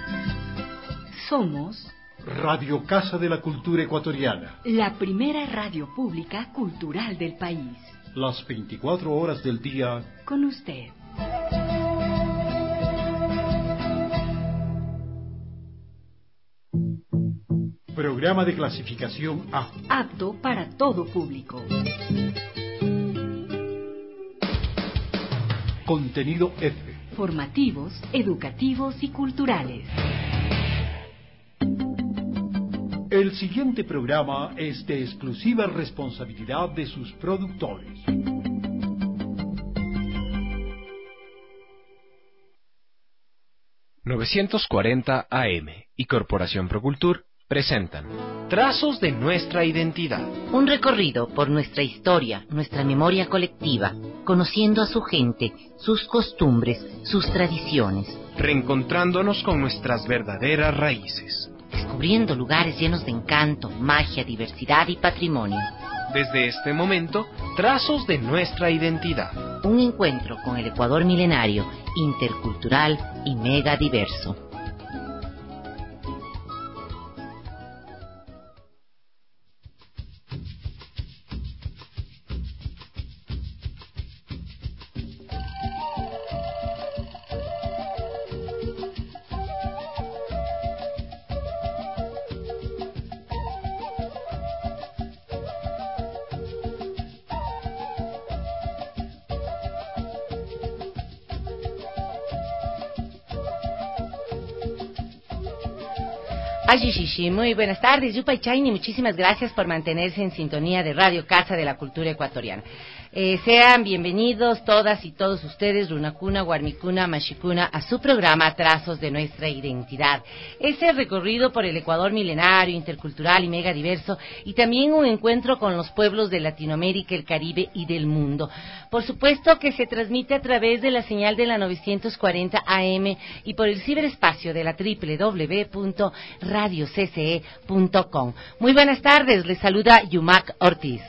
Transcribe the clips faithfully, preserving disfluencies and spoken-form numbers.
Somos Radio Casa de la Cultura Ecuatoriana, la primera radio pública cultural del país. Las veinticuatro horas del día con usted. Programa de clasificación A. Apto para todo público. Contenido F. Formativos, educativos y culturales. El siguiente programa es de exclusiva responsabilidad de sus productores. novecientos cuarenta A M y Corporación Procultur presentan Trazos de nuestra identidad. Un recorrido por nuestra historia, nuestra memoria colectiva, conociendo a su gente, sus costumbres, sus tradiciones. Reencontrándonos con nuestras verdaderas raíces. Descubriendo lugares llenos de encanto, magia, diversidad y patrimonio. Desde este momento, Trazos de nuestra identidad. Un encuentro con el Ecuador milenario, intercultural y mega diverso. Ayishishi, muy buenas tardes, Yupay Chaini, muchísimas gracias por mantenerse en sintonía de Radio Casa de la Cultura Ecuatoriana. Eh, sean bienvenidos todas y todos ustedes, Runacuna, Guarmicuna, Mashicuna, a su programa Trazos de Nuestra Identidad. Ese recorrido por el Ecuador milenario, intercultural y mega diverso, y también un encuentro con los pueblos de Latinoamérica, el Caribe y del mundo. Por supuesto que se transmite a través de la señal de la novecientos cuarenta A M y por el ciberespacio de la doble u doble u doble u punto radio c c e punto com. Muy buenas tardes, les saluda Yumac Ortiz.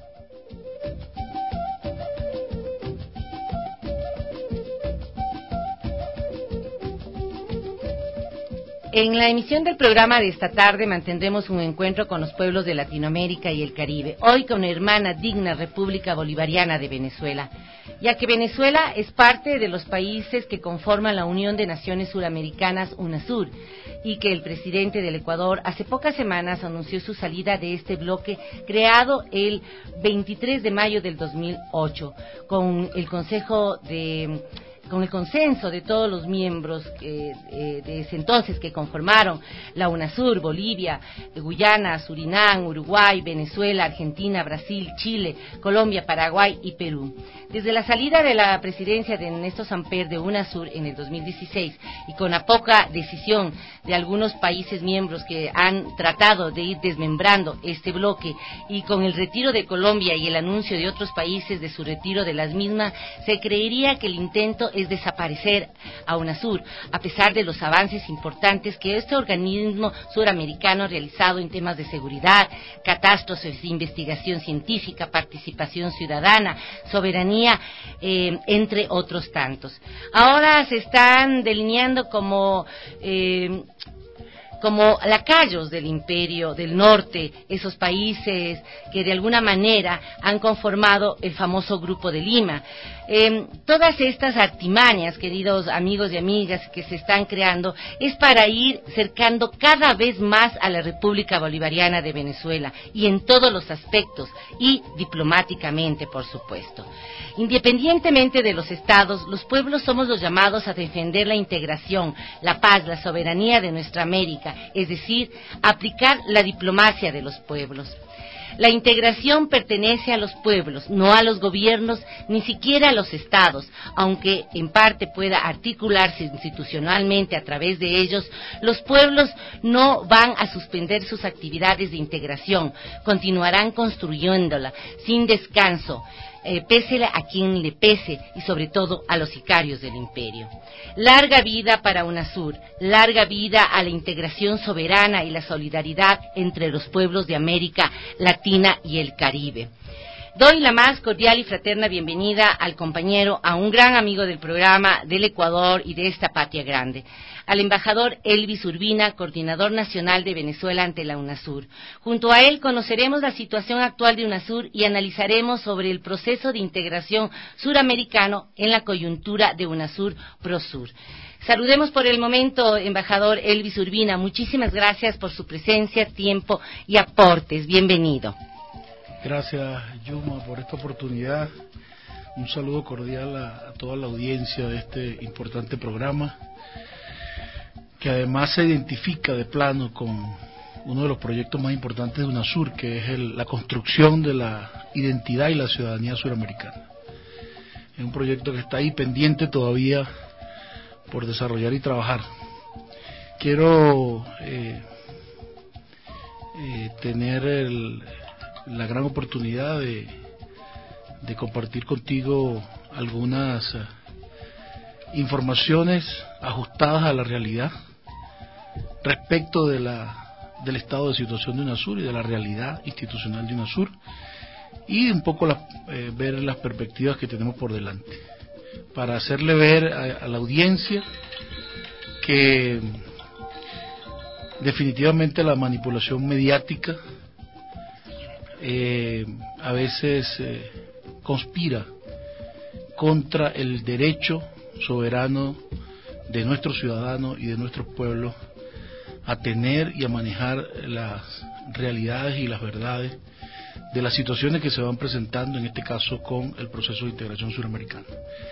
En la emisión del programa de esta tarde mantendremos un encuentro con los pueblos de Latinoamérica y el Caribe, hoy con la hermana digna República Bolivariana de Venezuela, ya que Venezuela es parte de los países que conforman la Unión de Naciones Suramericanas, UNASUR, y que el presidente del Ecuador hace pocas semanas anunció su salida de este bloque creado el veintitrés de mayo del dos mil ocho, con el Consejo de... con el consenso de todos los miembros que, eh, de ese entonces que conformaron la UNASUR, Bolivia, Guyana, Surinam, Uruguay, Venezuela, Argentina, Brasil, Chile, Colombia, Paraguay y Perú. Desde la salida de la presidencia de Ernesto Samper de UNASUR en el dos mil dieciséis y con la poca decisión de algunos países miembros que han tratado de ir desmembrando este bloque y con el retiro de Colombia y el anuncio de otros países de su retiro de las mismas, se creería que el intento es desaparecer a UNASUR, a pesar de los avances importantes que este organismo suramericano ha realizado en temas de seguridad, catástrofes, investigación científica, participación ciudadana, soberanía, eh, entre otros tantos. Ahora se están delineando como... Eh, como lacayos del imperio del norte, esos países que de alguna manera han conformado el famoso Grupo de Lima. Eh, todas estas artimañas, queridos amigos y amigas, que se están creando, es para ir cercando cada vez más a la República Bolivariana de Venezuela, y en todos los aspectos, y diplomáticamente, por supuesto. Independientemente de los estados, los pueblos somos los llamados a defender la integración, la paz, la soberanía de nuestra América, es decir, aplicar la diplomacia de los pueblos. La integración pertenece a los pueblos, no a los gobiernos, ni siquiera a los estados, aunque en parte pueda articularse institucionalmente a través de ellos. Los pueblos no van a suspender sus actividades de integración, continuarán construyéndola sin descanso, eh, pésele a quien le pese, y sobre todo a los sicarios del imperio. Larga vida para UNASUR, larga vida a la integración soberana y la solidaridad entre los pueblos de América Latina y el Caribe. Doy la más cordial y fraterna bienvenida al compañero, a un gran amigo del programa, del Ecuador y de esta patria grande, al embajador Elvis Urbina, coordinador nacional de Venezuela ante la UNASUR. Junto a él conoceremos la situación actual de UNASUR y analizaremos sobre el proceso de integración suramericano en la coyuntura de UNASUR Prosur. Saludemos por el momento, embajador Elvis Urbina. Muchísimas gracias por su presencia, tiempo y aportes. Bienvenido. Gracias, Yuma, por esta oportunidad. Un saludo cordial a, a toda la audiencia de este importante programa, que además se identifica de plano con uno de los proyectos más importantes de UNASUR, que es el, la construcción de la identidad y la ciudadanía suramericana. Es un proyecto que está ahí pendiente todavía por desarrollar y trabajar. Quiero eh, eh, tener el la gran oportunidad de, de compartir contigo algunas uh, informaciones ajustadas a la realidad respecto de la, del estado de situación de UNASUR y de la realidad institucional de UNASUR, y un poco la, eh, ver las perspectivas que tenemos por delante, para hacerle ver a, a la audiencia que definitivamente la manipulación mediática Eh, a veces eh, conspira contra el derecho soberano de nuestros ciudadanos y de nuestros pueblos a tener y a manejar las realidades y las verdades de las situaciones que se van presentando, en este caso con el proceso de integración suramericana.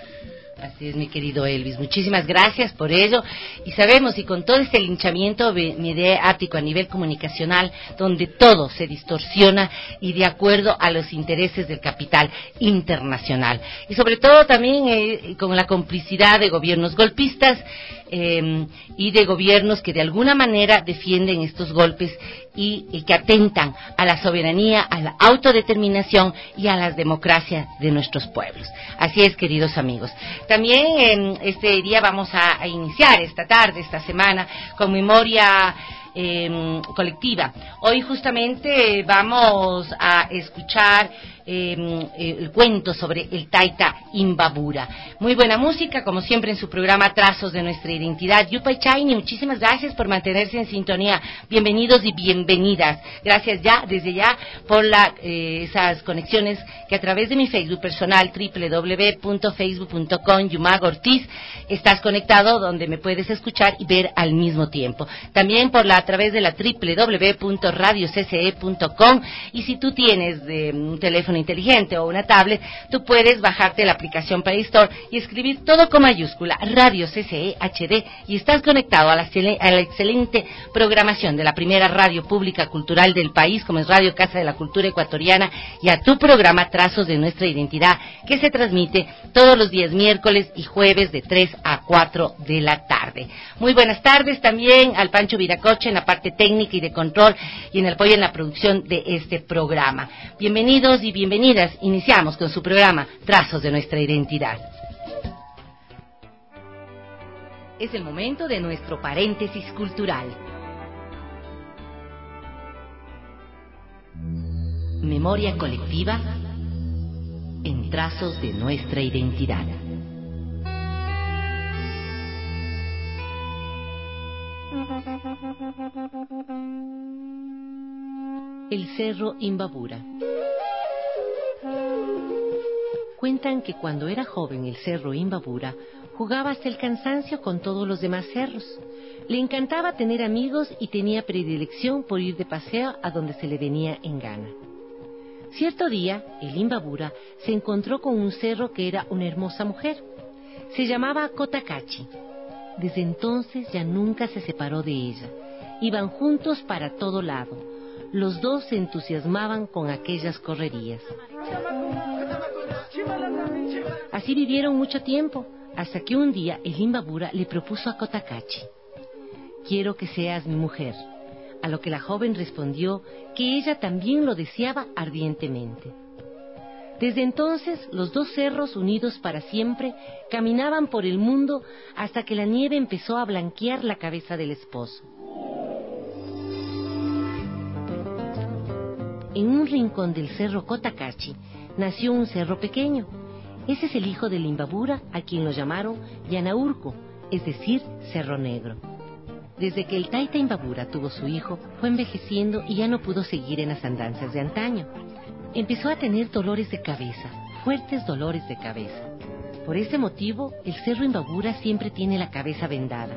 Así es, mi querido Elvis, muchísimas gracias por ello. Y sabemos, y con todo este linchamiento mediático a nivel comunicacional, donde todo se distorsiona y de acuerdo a los intereses del capital internacional, y sobre todo también eh, con la complicidad de gobiernos golpistas eh, y de gobiernos que de alguna manera defienden estos golpes y, y que atentan a la soberanía, a la autodeterminación y a la democracia de nuestros pueblos. Así es, queridos amigos. También eh, este día vamos a, a iniciar esta tarde, esta semana, con memoria eh, colectiva. Hoy justamente vamos a escuchar eh, el cuento sobre el Taita Imbabura. Muy buena música, como siempre en su programa Trazos de Nuestra Identidad. Yupay Chaini, muchísimas gracias por mantenerse en sintonía. Bienvenidos y bienvenidas. Gracias ya, desde ya, por la, eh, esas conexiones que a través de mi Facebook personal, doble u doble u doble u punto facebook punto com, Yumago Ortiz, estás conectado, donde me puedes escuchar y ver al mismo tiempo. También por la, a través de la doble u doble u doble u punto radio c c e punto com, y si tú tienes de, un teléfono inteligente o una tablet, tú puedes bajarte la aplicación Play Store y escribir todo con mayúscula, Radio C C E H D, y estás conectado a la, a la excelente programación de la primera radio pública cultural del país, como es Radio Casa de la Cultura Ecuatoriana, y a tu programa Trazos de Nuestra Identidad, que se transmite todos los días miércoles y jueves de tres a cuatro de la tarde. Muy buenas tardes también al Pancho Viracocha en la parte técnica y de control, y en el apoyo en la producción de este programa. Bienvenidos y bienvenidas. Iniciamos con su programa Trazos de Nuestra Identidad. Es el momento de nuestro paréntesis cultural. Memoria colectiva en Trazos de Nuestra Identidad. El Cerro Imbabura. Cuentan que cuando era joven el Cerro Imbabura jugaba hasta el cansancio con todos los demás cerros. Le encantaba tener amigos y tenía predilección por ir de paseo a donde se le venía en gana. Cierto día, el Imbabura se encontró con un cerro que era una hermosa mujer. Se llamaba Cotacachi. Desde entonces ya nunca se separó de ella. Iban juntos para todo lado. Los dos se entusiasmaban con aquellas correrías. Así vivieron mucho tiempo, hasta que un día el Imbabura le propuso a Cotacachi: «Quiero que seas mi mujer», a lo que la joven respondió que ella también lo deseaba ardientemente. Desde entonces, los dos cerros, unidos para siempre, caminaban por el mundo hasta que la nieve empezó a blanquear la cabeza del esposo. en un rincón del cerro Cotacachi, nació un cerro pequeño. Ese es el hijo del Imbabura, a quien lo llamaron Yanaurco, es decir, Cerro Negro. Desde que el Taita Imbabura tuvo su hijo, fue envejeciendo y ya no pudo seguir en las andanzas de antaño. Empezó a tener dolores de cabeza, fuertes dolores de cabeza. Por ese motivo, el Cerro Imbabura siempre tiene la cabeza vendada.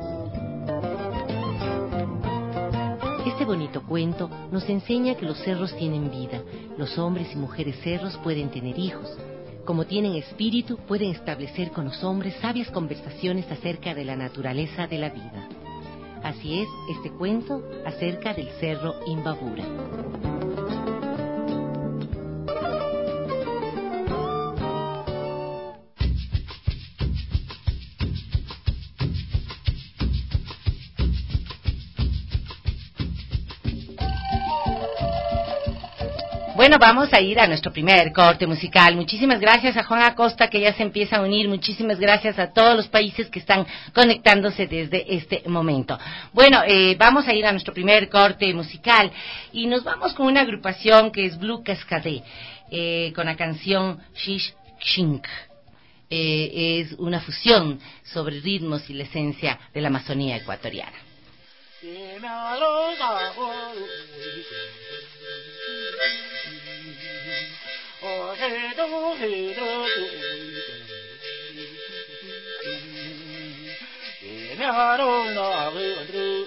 Este bonito cuento nos enseña que los cerros tienen vida. Los hombres y mujeres cerros pueden tener hijos. Como tienen espíritu, pueden establecer con los hombres sabias conversaciones acerca de la naturaleza de la vida. Así es este cuento acerca del Cerro Imbabura. Bueno, vamos a ir a nuestro primer corte musical. Muchísimas gracias a Juan Acosta, que ya se empieza a unir. Muchísimas gracias a todos los países que están conectándose desde este momento. Bueno, eh, vamos a ir a nuestro primer corte musical y nos vamos con una agrupación que es Blue Cascade, eh, con la canción Shish Shink. Eh, es una fusión sobre ritmos y la esencia de la Amazonía ecuatoriana. Oh, hey, do, hey, do, do, hey, na, do, na, hey, do,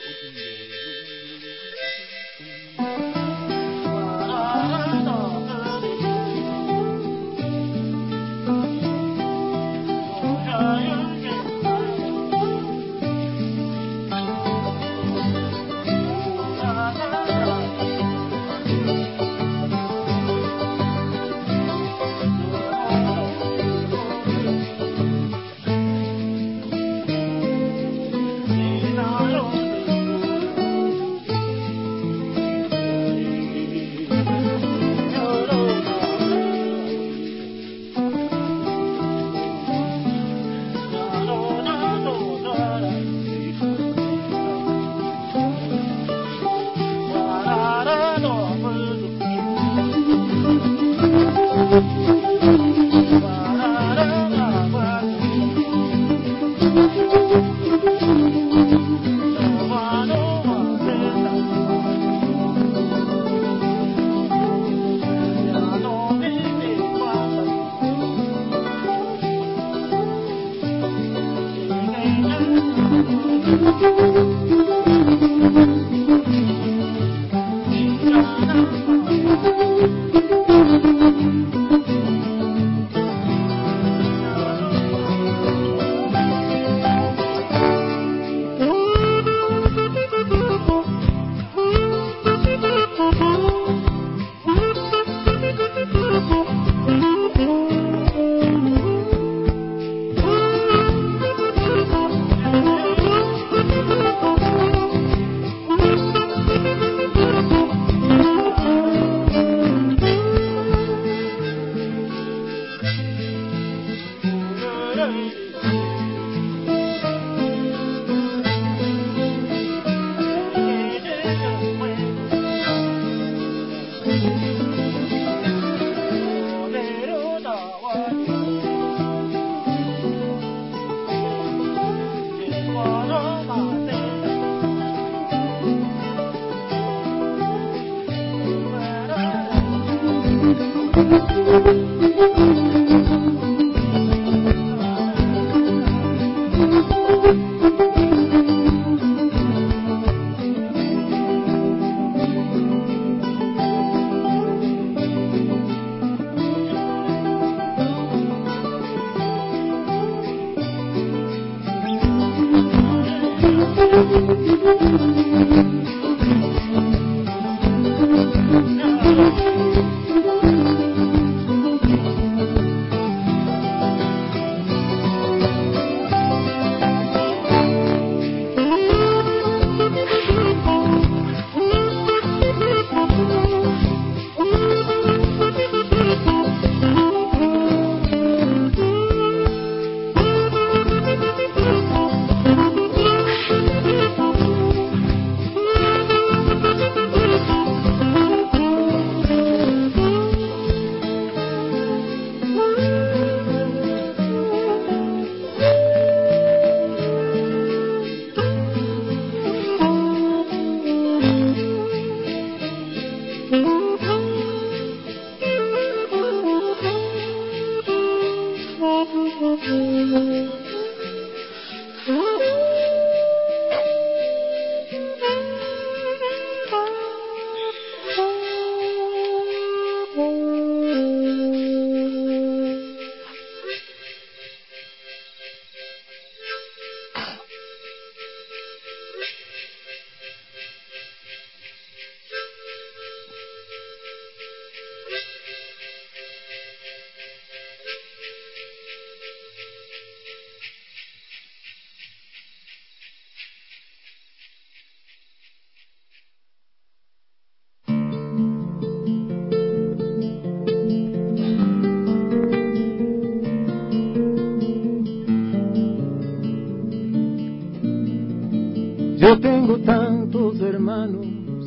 Yo tengo tantos hermanos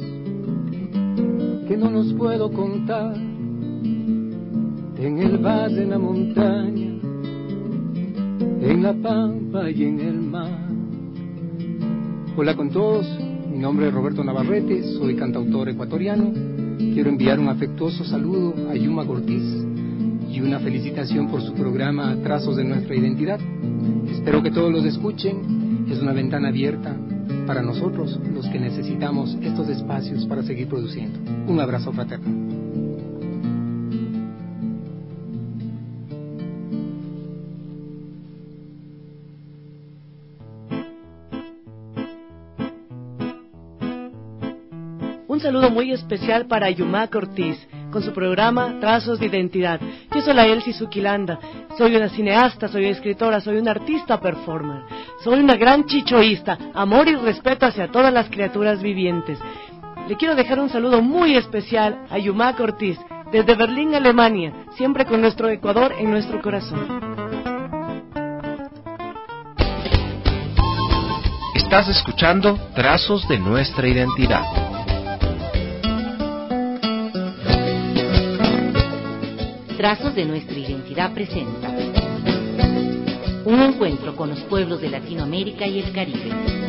que no los puedo contar, en el valle, en la montaña, en la pampa y en el mar. Hola con todos, mi nombre es Roberto Navarrete, soy cantautor ecuatoriano. Quiero enviar un afectuoso saludo a Yuma Cortiz y una felicitación por su programa Trazos de Nuestra Identidad. Espero que todos los escuchen, es una ventana abierta para nosotros, los que necesitamos estos espacios para seguir produciendo. Un abrazo fraterno. Un saludo muy especial para Yuma Cortiz, con su programa Trazos de Identidad. Yo soy la Elsie Suquilanda, soy una cineasta, soy escritora, soy una artista performer, soy una gran chichoísta, amor y respeto hacia todas las criaturas vivientes. Le quiero dejar un saludo muy especial a Yuma Cortiz, desde Berlín, Alemania, siempre con nuestro Ecuador en nuestro corazón. Estás escuchando Trazos de Nuestra Identidad. Trazos de Nuestra Identidad presenta un encuentro con los pueblos de Latinoamérica y el Caribe.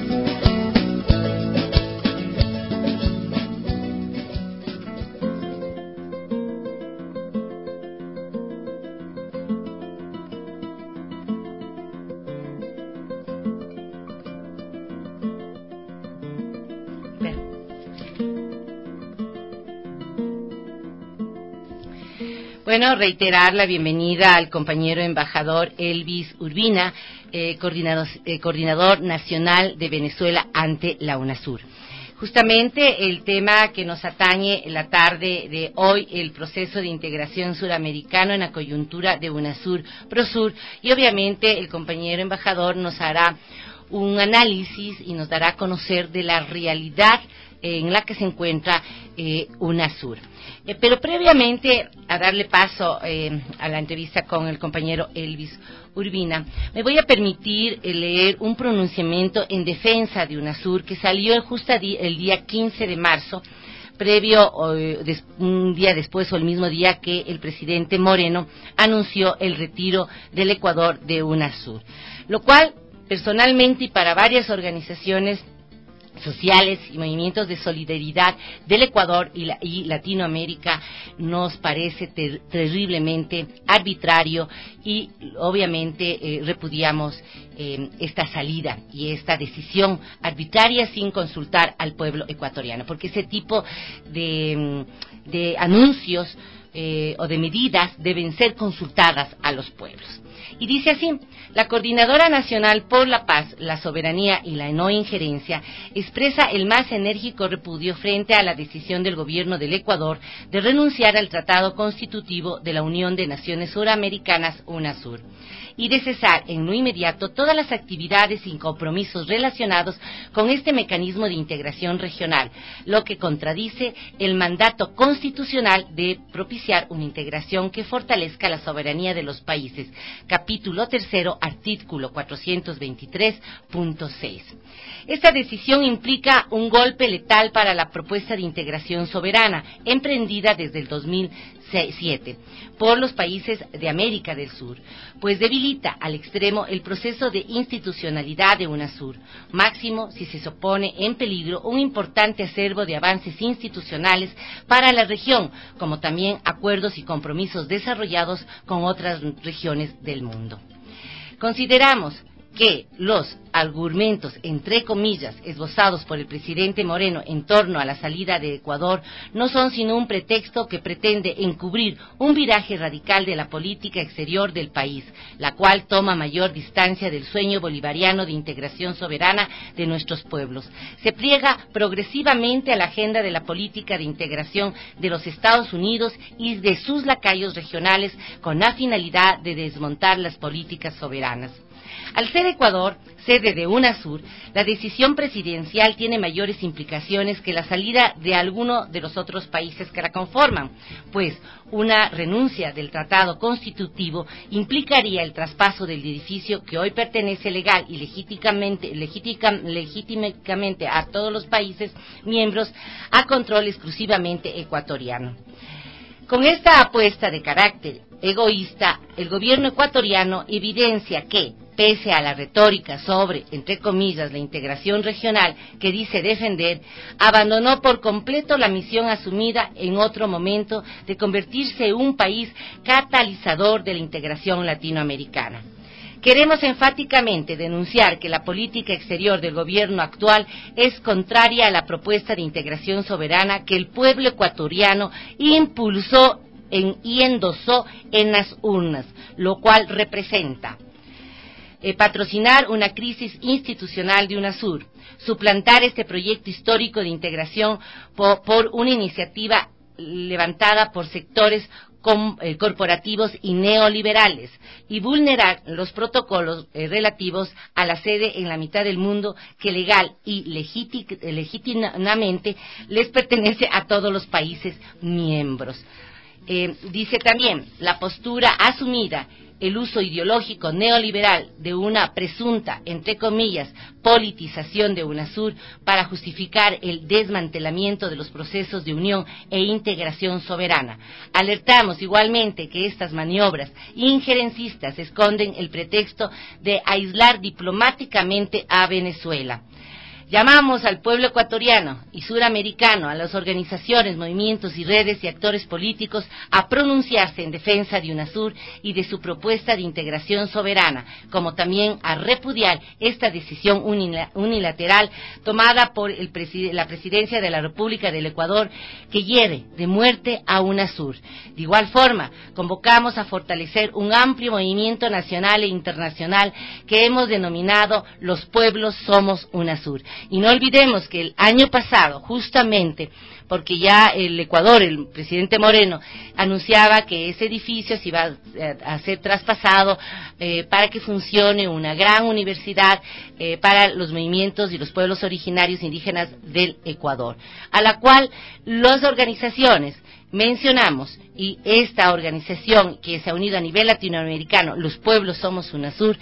Bueno, reiterar la bienvenida al compañero embajador Elvis Urbina, eh, coordinador, eh, coordinador nacional de Venezuela ante la UNASUR. Justamente el tema que nos atañe en la tarde de hoy, el proceso de integración suramericano en la coyuntura de UNASUR, PROSUR, y obviamente el compañero embajador nos hará un análisis y nos dará a conocer de la realidad en la que se encuentra eh, UNASUR. Eh, pero previamente a darle paso eh, a la entrevista con el compañero Elvis Urbina, me voy a permitir eh, leer un pronunciamiento en defensa de UNASUR que salió justo el día quince de marzo, previo eh, des, un día después o el mismo día que el presidente Moreno anunció el retiro del Ecuador de UNASUR, lo cual personalmente y para varias organizaciones sociales y movimientos de solidaridad del Ecuador y, la, y Latinoamérica nos parece ter, terriblemente arbitrario y obviamente eh, repudiamos eh, esta salida y esta decisión arbitraria sin consultar al pueblo ecuatoriano, porque ese tipo de, de anuncios eh, o de medidas deben ser consultadas a los pueblos. Y dice así: la Coordinadora Nacional por la Paz, la Soberanía y la No Injerencia expresa el más enérgico repudio frente a la decisión del gobierno del Ecuador de renunciar al Tratado Constitutivo de la Unión de Naciones Suramericanas, UNASUR, y de cesar en lo inmediato todas las actividades y compromisos relacionados con este mecanismo de integración regional, lo que contradice el mandato constitucional de propiciar una integración que fortalezca la soberanía de los países. Capítulo tercero, artículo cuatrocientos veintitrés punto seis. Esta decisión implica un golpe letal para la propuesta de integración soberana, emprendida desde el dos mil siete por los países de América del Sur, pues debilita al extremo el proceso de institucionalidad de UNASUR, máximo si se supone en peligro un importante acervo de avances institucionales para la región, como también acuerdos y compromisos desarrollados con otras regiones del mundo. Consideramos que los argumentos, entre comillas, esbozados por el presidente Moreno en torno a la salida de Ecuador no son sino un pretexto que pretende encubrir un viraje radical de la política exterior del país, la cual toma mayor distancia del sueño bolivariano de integración soberana de nuestros pueblos. Se pliega progresivamente a la agenda de la política de integración de los Estados Unidos y de sus lacayos regionales con la finalidad de desmontar las políticas soberanas. Al ser Ecuador sede de UNASUR, la decisión presidencial tiene mayores implicaciones que la salida de alguno de los otros países que la conforman, pues una renuncia del tratado constitutivo implicaría el traspaso del edificio que hoy pertenece legal y legítimamente, legítimamente a todos los países miembros a control exclusivamente ecuatoriano. Con esta apuesta de carácter egoísta, el gobierno ecuatoriano evidencia que, pese a la retórica sobre, entre comillas, la integración regional que dice defender, abandonó por completo la misión asumida en otro momento de convertirse en un país catalizador de la integración latinoamericana. Queremos enfáticamente denunciar que la política exterior del gobierno actual es contraria a la propuesta de integración soberana que el pueblo ecuatoriano impulsó en, y endosó en las urnas, lo cual representa Eh, patrocinar una crisis institucional de UNASUR, suplantar este proyecto histórico de integración por, por una iniciativa levantada por sectores com, eh, corporativos y neoliberales y vulnerar los protocolos eh, relativos a la sede en la mitad del mundo que legal y legíti, legítimamente les pertenece a todos los países miembros. Eh, dice también, la postura asumida, el uso ideológico neoliberal de una presunta, entre comillas, politización de UNASUR para justificar el desmantelamiento de los procesos de unión e integración soberana. Alertamos igualmente que estas maniobras injerencistas esconden el pretexto de aislar diplomáticamente a Venezuela. Llamamos al pueblo ecuatoriano y suramericano, a las organizaciones, movimientos y redes y actores políticos a pronunciarse en defensa de UNASUR y de su propuesta de integración soberana, como también a repudiar esta decisión unilateral tomada por el preside- la Presidencia de la República del Ecuador que hiere de muerte a UNASUR. De igual forma, convocamos a fortalecer un amplio movimiento nacional e internacional que hemos denominado Los Pueblos Somos UNASUR. Y no olvidemos que el año pasado, justamente, porque ya el Ecuador, el presidente Moreno, anunciaba que ese edificio se iba a ser traspasado eh, para que funcione una gran universidad eh, para los movimientos y los pueblos originarios indígenas del Ecuador, a la cual las organizaciones mencionamos, y esta organización que se ha unido a nivel latinoamericano, Los Pueblos Somos UNASUR,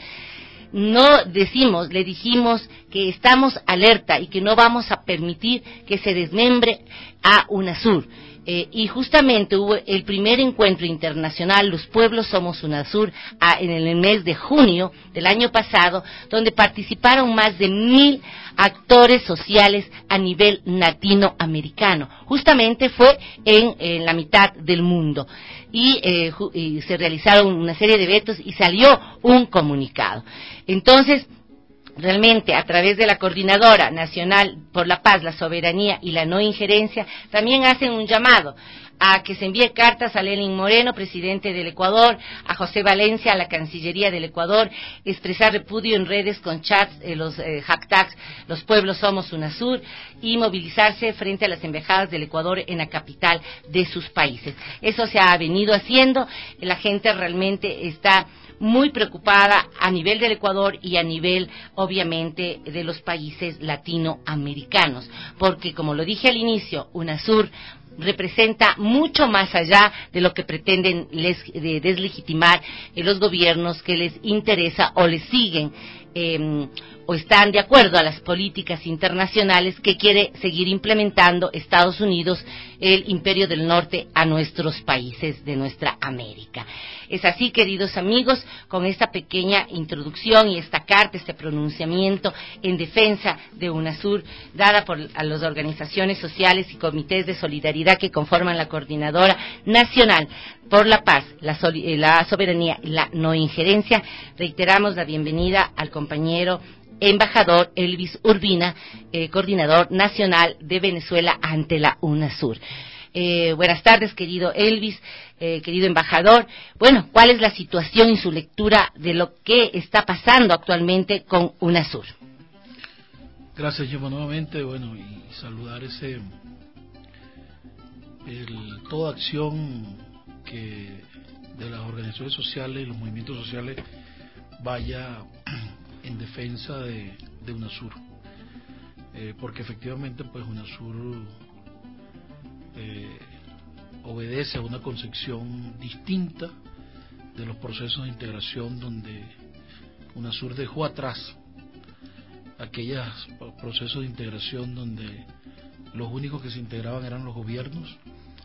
no decimos, le dijimos que estamos alerta y que no vamos a permitir que se desmembre a UNASUR. Eh, y justamente hubo el primer encuentro internacional, Los Pueblos Somos UNASUR, a, en el mes de junio del año pasado, donde participaron más de mil actores sociales a nivel latinoamericano. Justamente fue en, en la mitad del mundo. Y, eh, y se realizaron una serie de eventos y salió un comunicado. Entonces, realmente, a través de la Coordinadora Nacional por la Paz, la Soberanía y la No Injerencia, también hacen un llamado a que se envíe cartas a Lenín Moreno, presidente del Ecuador, a José Valencia, a la Cancillería del Ecuador, expresar repudio en redes con chats, eh, los eh, hashtags Los Pueblos Somos UNASUR, y movilizarse frente a las embajadas del Ecuador en la capital de sus países. Eso se ha venido haciendo, la gente realmente está muy preocupada a nivel del Ecuador y a nivel, obviamente, de los países latinoamericanos, porque, como lo dije al inicio, UNASUR representa mucho más allá de lo que pretenden les, de deslegitimar eh, los gobiernos que les interesa o les siguen eh, o están de acuerdo a las políticas internacionales que quiere seguir implementando Estados Unidos, el Imperio del Norte, a nuestros países de nuestra América. Es así, queridos amigos, con esta pequeña introducción y esta carta, este pronunciamiento en defensa de UNASUR, dada por a las organizaciones sociales y comités de solidaridad que conforman la Coordinadora Nacional por la Paz, la, soli- la Soberanía y la No Injerencia, reiteramos la bienvenida al compañero embajador Elvis Urbina, eh, coordinador nacional de Venezuela ante la UNASUR. Eh, buenas tardes, querido Elvis, eh, querido embajador. Bueno, ¿cuál es la situación y su lectura de lo que está pasando actualmente con UNASUR? Gracias, Yuma, nuevamente, bueno, y saludar ese el, toda acción que de las organizaciones sociales y los movimientos sociales vaya en defensa de, de UNASUR, eh, porque efectivamente pues UNASUR eh, obedece a una concepción distinta de los procesos de integración, donde UNASUR dejó atrás aquellos procesos de integración donde los únicos que se integraban eran los gobiernos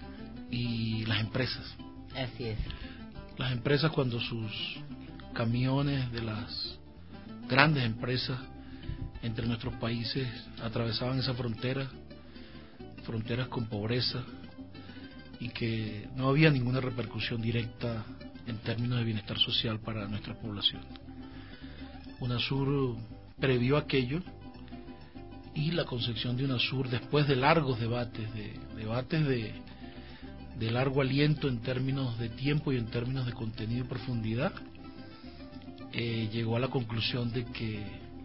y las empresas. Así es. Las empresas, cuando sus camiones de las grandes empresas entre nuestros países atravesaban esa frontera, fronteras con pobreza, y que no había ninguna repercusión directa en términos de bienestar social para nuestra población. UNASUR previó aquello, y la concepción de UNASUR, después de largos debates, de debates de, de largo aliento en términos de tiempo y en términos de contenido y profundidad, eh, llegó a la conclusión de que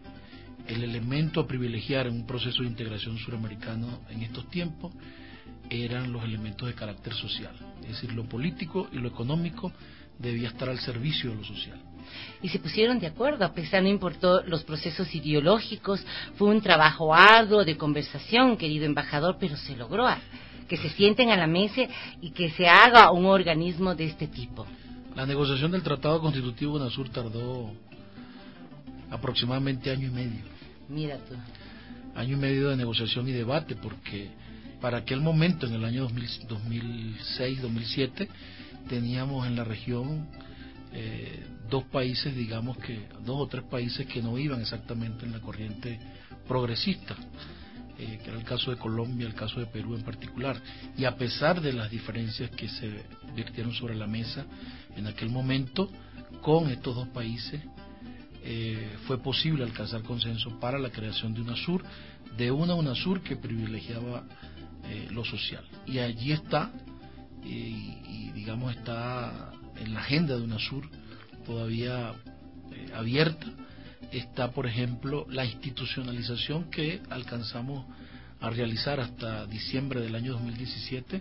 el elemento a privilegiar en un proceso de integración suramericano en estos tiempos eran los elementos de carácter social, es decir, lo político y lo económico debía estar al servicio de lo social. Y se pusieron de acuerdo, a pesar, no importó los procesos ideológicos, fue un trabajo arduo de conversación, querido embajador, pero se logró que se sienten a la mesa y que se haga un organismo de este tipo. La negociación del Tratado Constitutivo de UNASUR tardó aproximadamente año y medio. Mira tú. Año y medio de negociación y debate, porque para aquel momento, en el año dos mil seis dos mil siete, teníamos en la región eh, dos países, digamos que, dos o tres países que no iban exactamente en la corriente progresista, eh, que era el caso de Colombia, el caso de Perú en particular. Y a pesar de las diferencias que se vertieron sobre la mesa en aquel momento, con estos dos países eh, fue posible alcanzar consenso para la creación de UNASUR, de una UNASUR que privilegiaba eh, lo social. Y allí está, eh, y, y digamos está en la agenda de UNASUR todavía eh, abierta, está por ejemplo la institucionalización que alcanzamos a realizar hasta diciembre del año dos mil diecisiete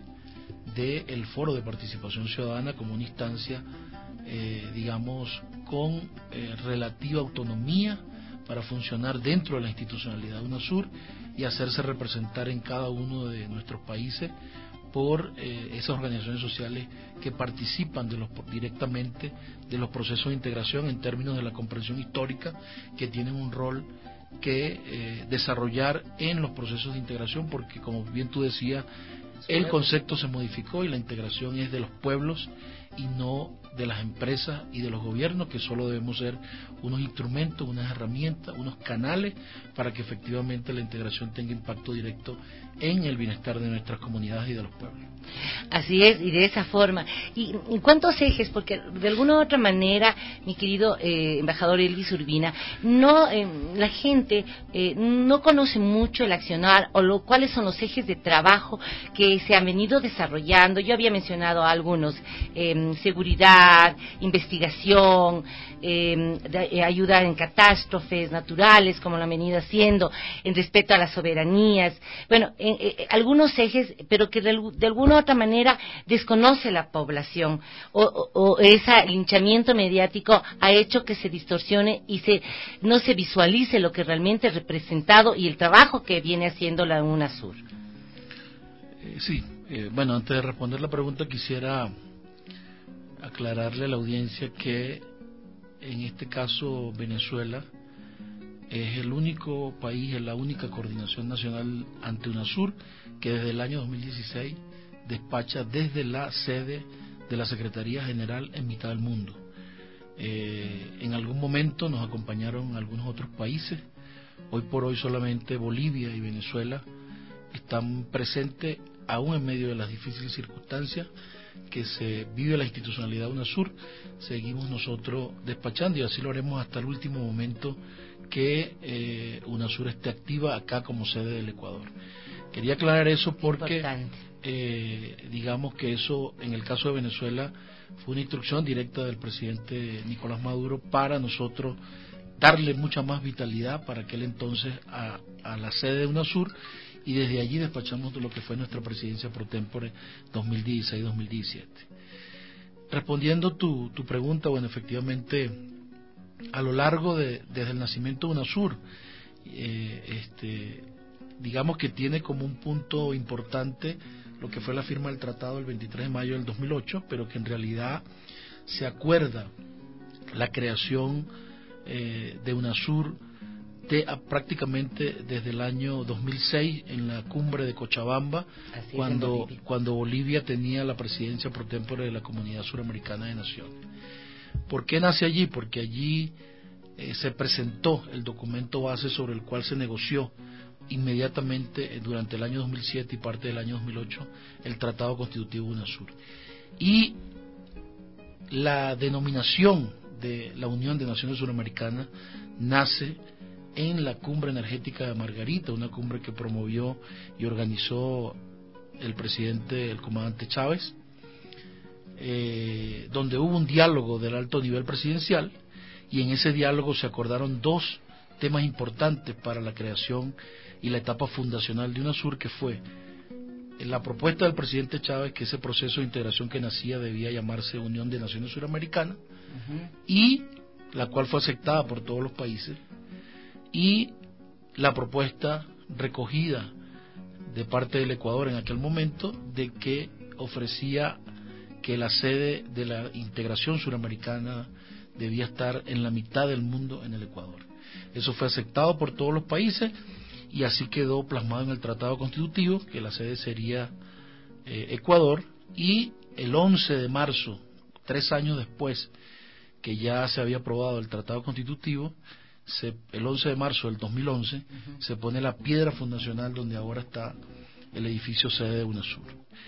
del Foro de Participación Ciudadana como una instancia eh, digamos con eh, relativa autonomía para funcionar dentro de la institucionalidad de UNASUR y hacerse representar en cada uno de nuestros países por eh, esas organizaciones sociales que participan de los, directamente de los procesos de integración en términos de la comprensión histórica, que tienen un rol que eh, desarrollar en los procesos de integración, porque como bien tú decías, el concepto se modificó y la integración es de los pueblos y no de las empresas y de los gobiernos, que solo debemos ser unos instrumentos, unas herramientas, unos canales para que efectivamente la integración tenga impacto directo en el bienestar de nuestras comunidades y de los pueblos. Así es, y de esa forma. ¿Y, y cuántos ejes? Porque de alguna u otra manera, mi querido eh, embajador Elvis Urbina, no eh, la gente eh, no conoce mucho el accionar o lo, cuáles son los ejes de trabajo que se han venido desarrollando. Yo había mencionado algunos, eh, seguridad, investigación, eh, de, eh, ayuda en catástrofes naturales, como lo han venido haciendo, en respeto a las soberanías. Bueno, eh, eh, algunos ejes, pero que de, de alguna u otra manera desconoce la población, o, o, o ese linchamiento mediático ha hecho que se distorsione y se no se visualice lo que realmente es representado y el trabajo que viene haciendo la UNASUR. Eh, sí, eh, bueno, antes de responder la pregunta quisiera aclararle a la audiencia que en este caso Venezuela es el único país, es la única coordinación nacional ante UNASUR que desde el año dos mil dieciséis despacha desde la sede de la Secretaría General en mitad del mundo. Eh, en algún momento nos acompañaron algunos otros países, hoy por hoy solamente Bolivia y Venezuela están presentes aún en medio de las difíciles circunstancias que se vive la institucionalidad de UNASUR. Seguimos nosotros despachando y así lo haremos hasta el último momento que eh, UNASUR esté activa acá como sede del Ecuador. Quería aclarar eso porque eh, digamos que eso en el caso de Venezuela fue una instrucción directa del presidente Nicolás Maduro para nosotros darle mucha más vitalidad para aquel entonces a, a la sede de UNASUR, y desde allí despachamos lo que fue nuestra presidencia pro tempore dos mil dieciséis dos mil diecisiete. Respondiendo tu, tu pregunta, bueno, efectivamente a lo largo de desde el nacimiento de UNASUR, eh, este, digamos que tiene como un punto importante lo que fue la firma del tratado el veintitrés de mayo del dos mil ocho, pero que en realidad se acuerda la creación eh, de UNASUR de, a, prácticamente desde el año dos mil seis en la cumbre de Cochabamba, cuando Bolivia. cuando Bolivia tenía la presidencia pro tempore de la Comunidad Suramericana de Naciones. ¿Por qué nace allí? Porque allí eh, se presentó el documento base sobre el cual se negoció inmediatamente eh, durante el año dos mil siete y parte del año dos mil ocho el Tratado Constitutivo de UNASUR. Y la denominación de la Unión de Naciones Suramericanas nace en la Cumbre Energética de Margarita, una cumbre que promovió y organizó el presidente, el comandante Chávez, eh, donde hubo un diálogo del alto nivel presidencial, y en ese diálogo se acordaron dos temas importantes para la creación y la etapa fundacional de UNASUR, que fue la propuesta del presidente Chávez que ese proceso de integración que nacía debía llamarse Unión de Naciones Suramericanas, uh-huh. y la cual fue aceptada por todos los países, y la propuesta recogida de parte del Ecuador en aquel momento de que ofrecía que la sede de la integración suramericana debía estar en la mitad del mundo, en el Ecuador. Eso fue aceptado por todos los países y así quedó plasmado en el Tratado Constitutivo, que la sede sería eh, Ecuador, y el once de marzo, tres años después que ya se había aprobado el Tratado Constitutivo, se, el once de marzo del dos mil once, uh-huh. se pone la piedra fundacional donde ahora está el edificio sede de UNASUR.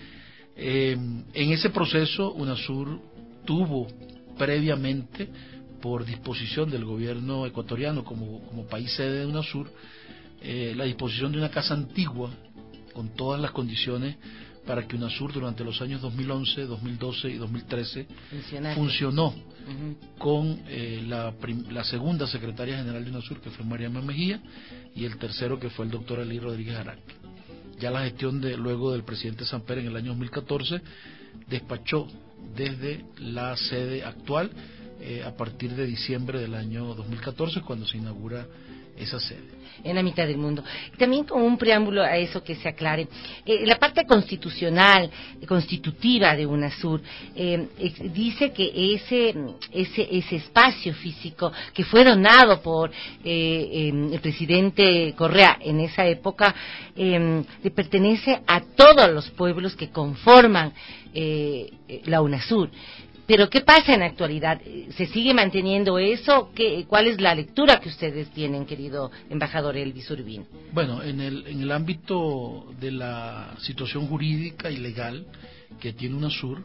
Eh, en ese proceso UNASUR tuvo previamente, por disposición del gobierno ecuatoriano como, como país sede de UNASUR, eh, la disposición de una casa antigua con todas las condiciones para que UNASUR durante los años dos mil once, dos mil doce y dos mil trece funcionó uh-huh. con eh, la, prim- la segunda secretaria general de UNASUR, que fue Mariana Mejía, y el tercero, que fue el doctor Elí Rodríguez Araque. Ya la gestión de luego del presidente Samper en el año dos mil catorce despachó desde la sede actual eh, a partir de diciembre del año dos mil catorce, cuando se inaugura esa sede. En la mitad del mundo. También como un preámbulo a eso que se aclare, eh, la parte constitucional, eh, constitutiva de UNASUR, eh, eh, dice que ese, ese, ese espacio físico que fue donado por eh, eh, el presidente Correa en esa época, eh, le pertenece a todos los pueblos que conforman eh, la UNASUR. Pero ¿qué pasa en la actualidad? ¿Se sigue manteniendo eso? ¿Qué, ¿Cuál es la lectura que ustedes tienen, querido embajador Elvis Urbina? Bueno, en el, en el ámbito de la situación jurídica y legal que tiene UNASUR,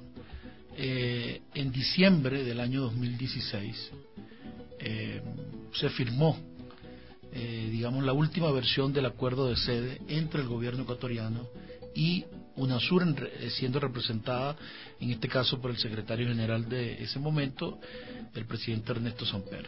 eh, en diciembre del año dos mil dieciséis eh, se firmó, eh, digamos, la última versión del acuerdo de sede entre el gobierno ecuatoriano y UNASUR, siendo representada en este caso por el secretario general de ese momento, el presidente Ernesto Samper.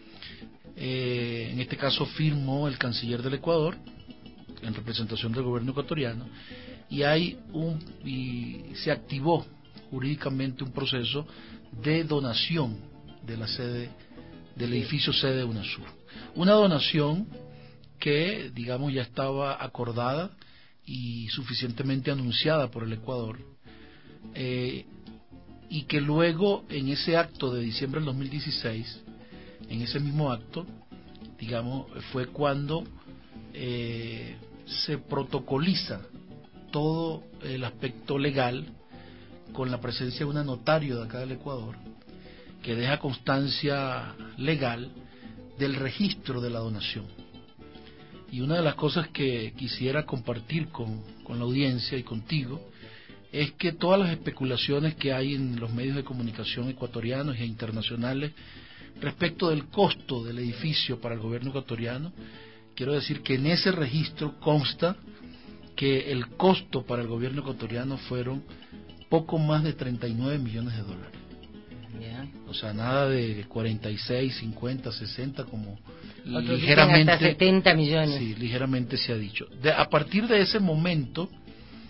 Eh, en este caso firmó el canciller del Ecuador en representación del gobierno ecuatoriano, y hay un y se activó jurídicamente un proceso de donación de la sede del edificio sede de UNASUR. Una donación que, digamos, ya estaba acordada y suficientemente anunciada por el Ecuador, eh, y que luego en ese acto de diciembre del dos mil dieciséis, en ese mismo acto, digamos, fue cuando eh, se protocoliza todo el aspecto legal con la presencia de una notario de acá del Ecuador que deja constancia legal del registro de la donación. Y una de las cosas que quisiera compartir con, con la audiencia y contigo es que todas las especulaciones que hay en los medios de comunicación ecuatorianos e internacionales respecto del costo del edificio para el gobierno ecuatoriano, quiero decir que en ese registro consta que el costo para el gobierno ecuatoriano fueron poco más de treinta y nueve millones de dólares. Yeah. O sea, nada de cuarenta y seis, cincuenta, sesenta como otros ligeramente hasta setenta millones. Sí, ligeramente se ha dicho. De, a partir de ese momento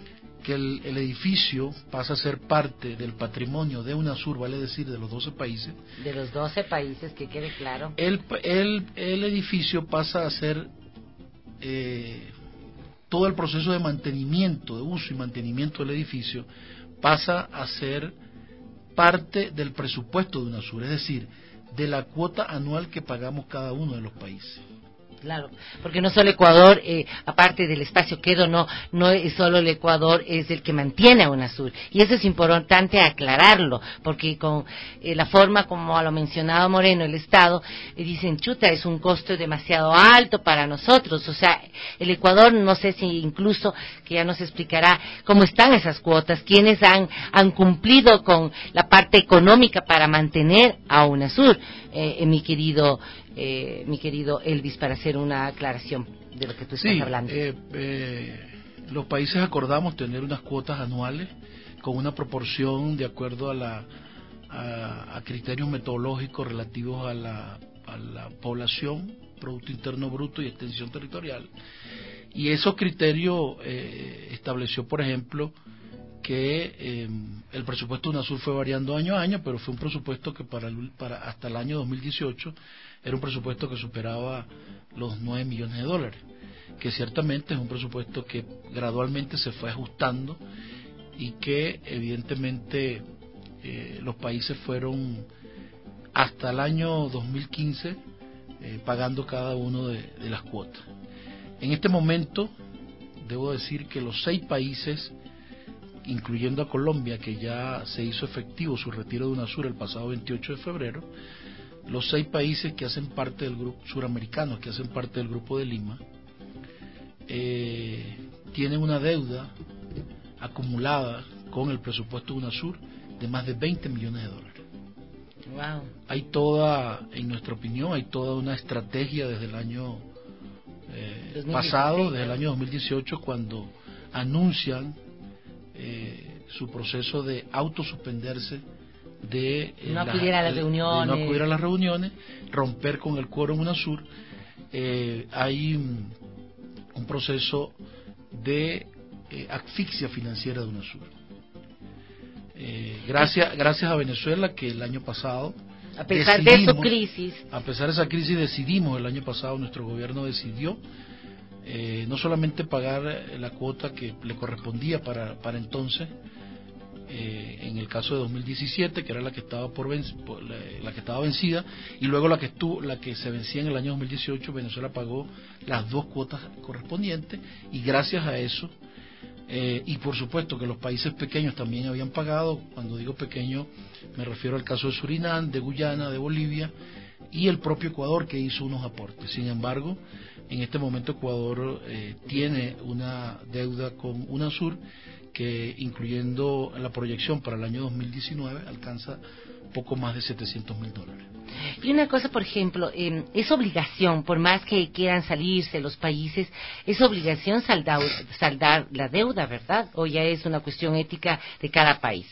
que el, el edificio pasa a ser parte del patrimonio de UNASUR, vale decir, de los doce países. De los doce países, que quede claro. El, el, el edificio pasa a ser eh, todo el proceso de mantenimiento, de uso y mantenimiento del edificio, pasa a ser parte del presupuesto de UNASUR, es decir, de la cuota anual que pagamos cada uno de los países. Claro, porque no solo Ecuador, eh, aparte del espacio quedo, no no es solo el Ecuador, es el que mantiene a UNASUR. Y eso es importante aclararlo, porque con eh, la forma como lo ha mencionado Moreno, el Estado, eh, dicen, chuta, es un costo demasiado alto para nosotros. O sea, el Ecuador, no sé si incluso, que ya nos explicará cómo están esas cuotas, quiénes han, han cumplido con la parte económica para mantener a UNASUR, eh, eh, mi querido Eh, mi querido Elvis, para hacer una aclaración de lo que tú estás sí, hablando. Eh, eh, los países acordamos tener unas cuotas anuales con una proporción de acuerdo a la a, a criterios metodológicos relativos a la, a la población, Producto Interno Bruto y extensión territorial. Y esos criterios eh, estableció, por ejemplo, que eh, el presupuesto de UNASUR fue variando año a año, pero fue un presupuesto que para, el, para hasta el año dos mil dieciocho era un presupuesto que superaba los nueve millones de dólares, que ciertamente es un presupuesto que gradualmente se fue ajustando y que evidentemente eh, los países fueron hasta el año dos mil quince eh, pagando cada uno de, de las cuotas. En este momento debo decir que los seis países, incluyendo a Colombia, que ya se hizo efectivo su retiro de UNASUR el pasado veintiocho de febrero, los seis países que hacen parte del grupo suramericano, que hacen parte del Grupo de Lima, eh, tienen una deuda acumulada con el presupuesto de UNASUR de más de veinte millones de dólares. Wow. Hay toda, en nuestra opinión, hay toda una estrategia desde el año eh, pasado, desde el año dos mil dieciocho, cuando anuncian eh, su proceso de autosuspenderse de, eh, no acudir a las reuniones, de no acudir a las reuniones, romper con el quórum UNASUR. Eh, hay un, un proceso de eh, asfixia financiera de UNASUR. Eh, gracias, gracias a Venezuela, que el año pasado, a pesar de su crisis, a pesar de esa crisis, decidimos el año pasado, nuestro gobierno decidió eh, no solamente pagar la cuota que le correspondía para, para entonces, Eh, en el caso de dos mil diecisiete, que era la que estaba por, venc- por la, la que estaba vencida, y luego la que estuvo, la que se vencía en el año dos mil dieciocho. Venezuela pagó las dos cuotas correspondientes, y gracias a eso eh, y por supuesto que los países pequeños también habían pagado. Cuando digo pequeño me refiero al caso de Surinam, de Guyana, de Bolivia y el propio Ecuador, que hizo unos aportes. Sin embargo, en este momento Ecuador eh, tiene una deuda con UNASUR que, incluyendo la proyección para el año dos mil diecinueve, alcanza poco más de setecientos mil dólares. Y una cosa, por ejemplo, eh, es obligación, por más que quieran salirse los países, es obligación saldar, saldar la deuda, ¿verdad? ¿O ya es una cuestión ética de cada país?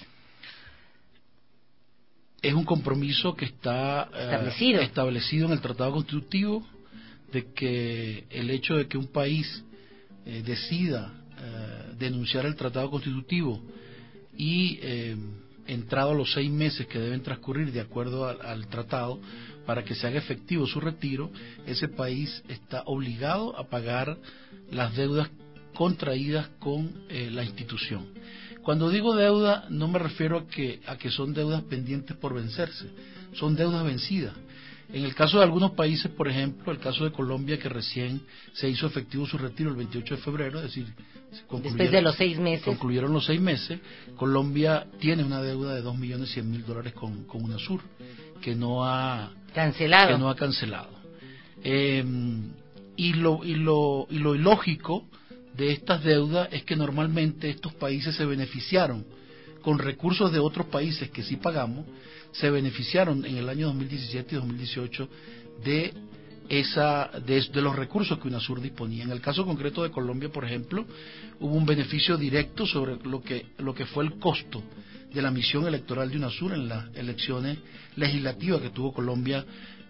Es un compromiso que está establecido, eh, establecido en el Tratado Constitutivo, de que el hecho de que un país eh, decida eh, denunciar el Tratado Constitutivo y eh, entrado los seis meses que deben transcurrir de acuerdo al, al tratado para que se haga efectivo su retiro, ese país está obligado a pagar las deudas contraídas con eh, la institución. Cuando digo deuda no me refiero a que, a que son deudas pendientes por vencerse, son deudas vencidas. En el caso de algunos países, por ejemplo, el caso de Colombia, que recién se hizo efectivo su retiro el veintiocho de febrero, es decir, después de los seis meses. Concluyeron los seis meses. Colombia tiene una deuda de dos millones cien mil dólares con, con UNASUR, que no ha cancelado. Que no ha cancelado. Eh, y, lo, y, lo, y lo ilógico de estas deudas es que normalmente estos países se beneficiaron con recursos de otros países que sí pagamos, se beneficiaron en el año dos mil diecisiete y dos mil dieciocho de esa de, de los recursos que UNASUR disponía. En el caso concreto de Colombia, por ejemplo, hubo un beneficio directo sobre lo que lo que fue el costo de la misión electoral de UNASUR en las elecciones legislativas que tuvo Colombia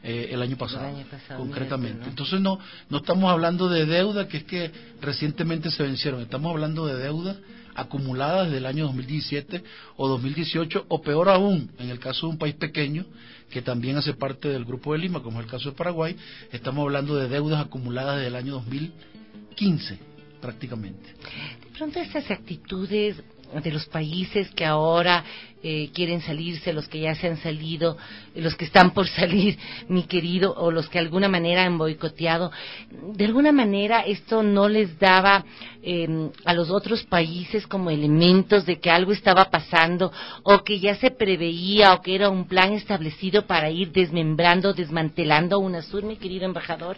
eh, el año pasado, el año pasado concretamente. mira, ¿no? Entonces no no estamos hablando de deuda que es que recientemente se vencieron, estamos hablando de deuda acumulada desde el año dos mil diecisiete o dos mil dieciocho, o peor aún, en el caso de un país pequeño que también hace parte del Grupo de Lima, como es el caso de Paraguay, estamos hablando de deudas acumuladas desde el año dos mil quince prácticamente. De pronto estas actitudes de los países que ahora eh, quieren salirse, los que ya se han salido, los que están por salir, mi querido, o los que de alguna manera han boicoteado, de alguna manera esto no les daba eh, a los otros países como elementos de que algo estaba pasando, o que ya se preveía, o que era un plan establecido para ir desmembrando, desmantelando UNASUR, mi querido embajador.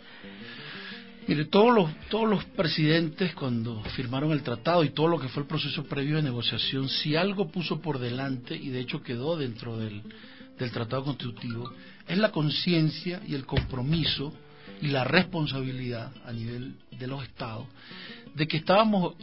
Mire, todos los, todos los presidentes cuando firmaron el tratado y todo lo que fue el proceso previo de negociación, si algo puso por delante, y de hecho quedó dentro del, del tratado constitutivo, es la conciencia y el compromiso y la responsabilidad a nivel de los estados, de que estábamos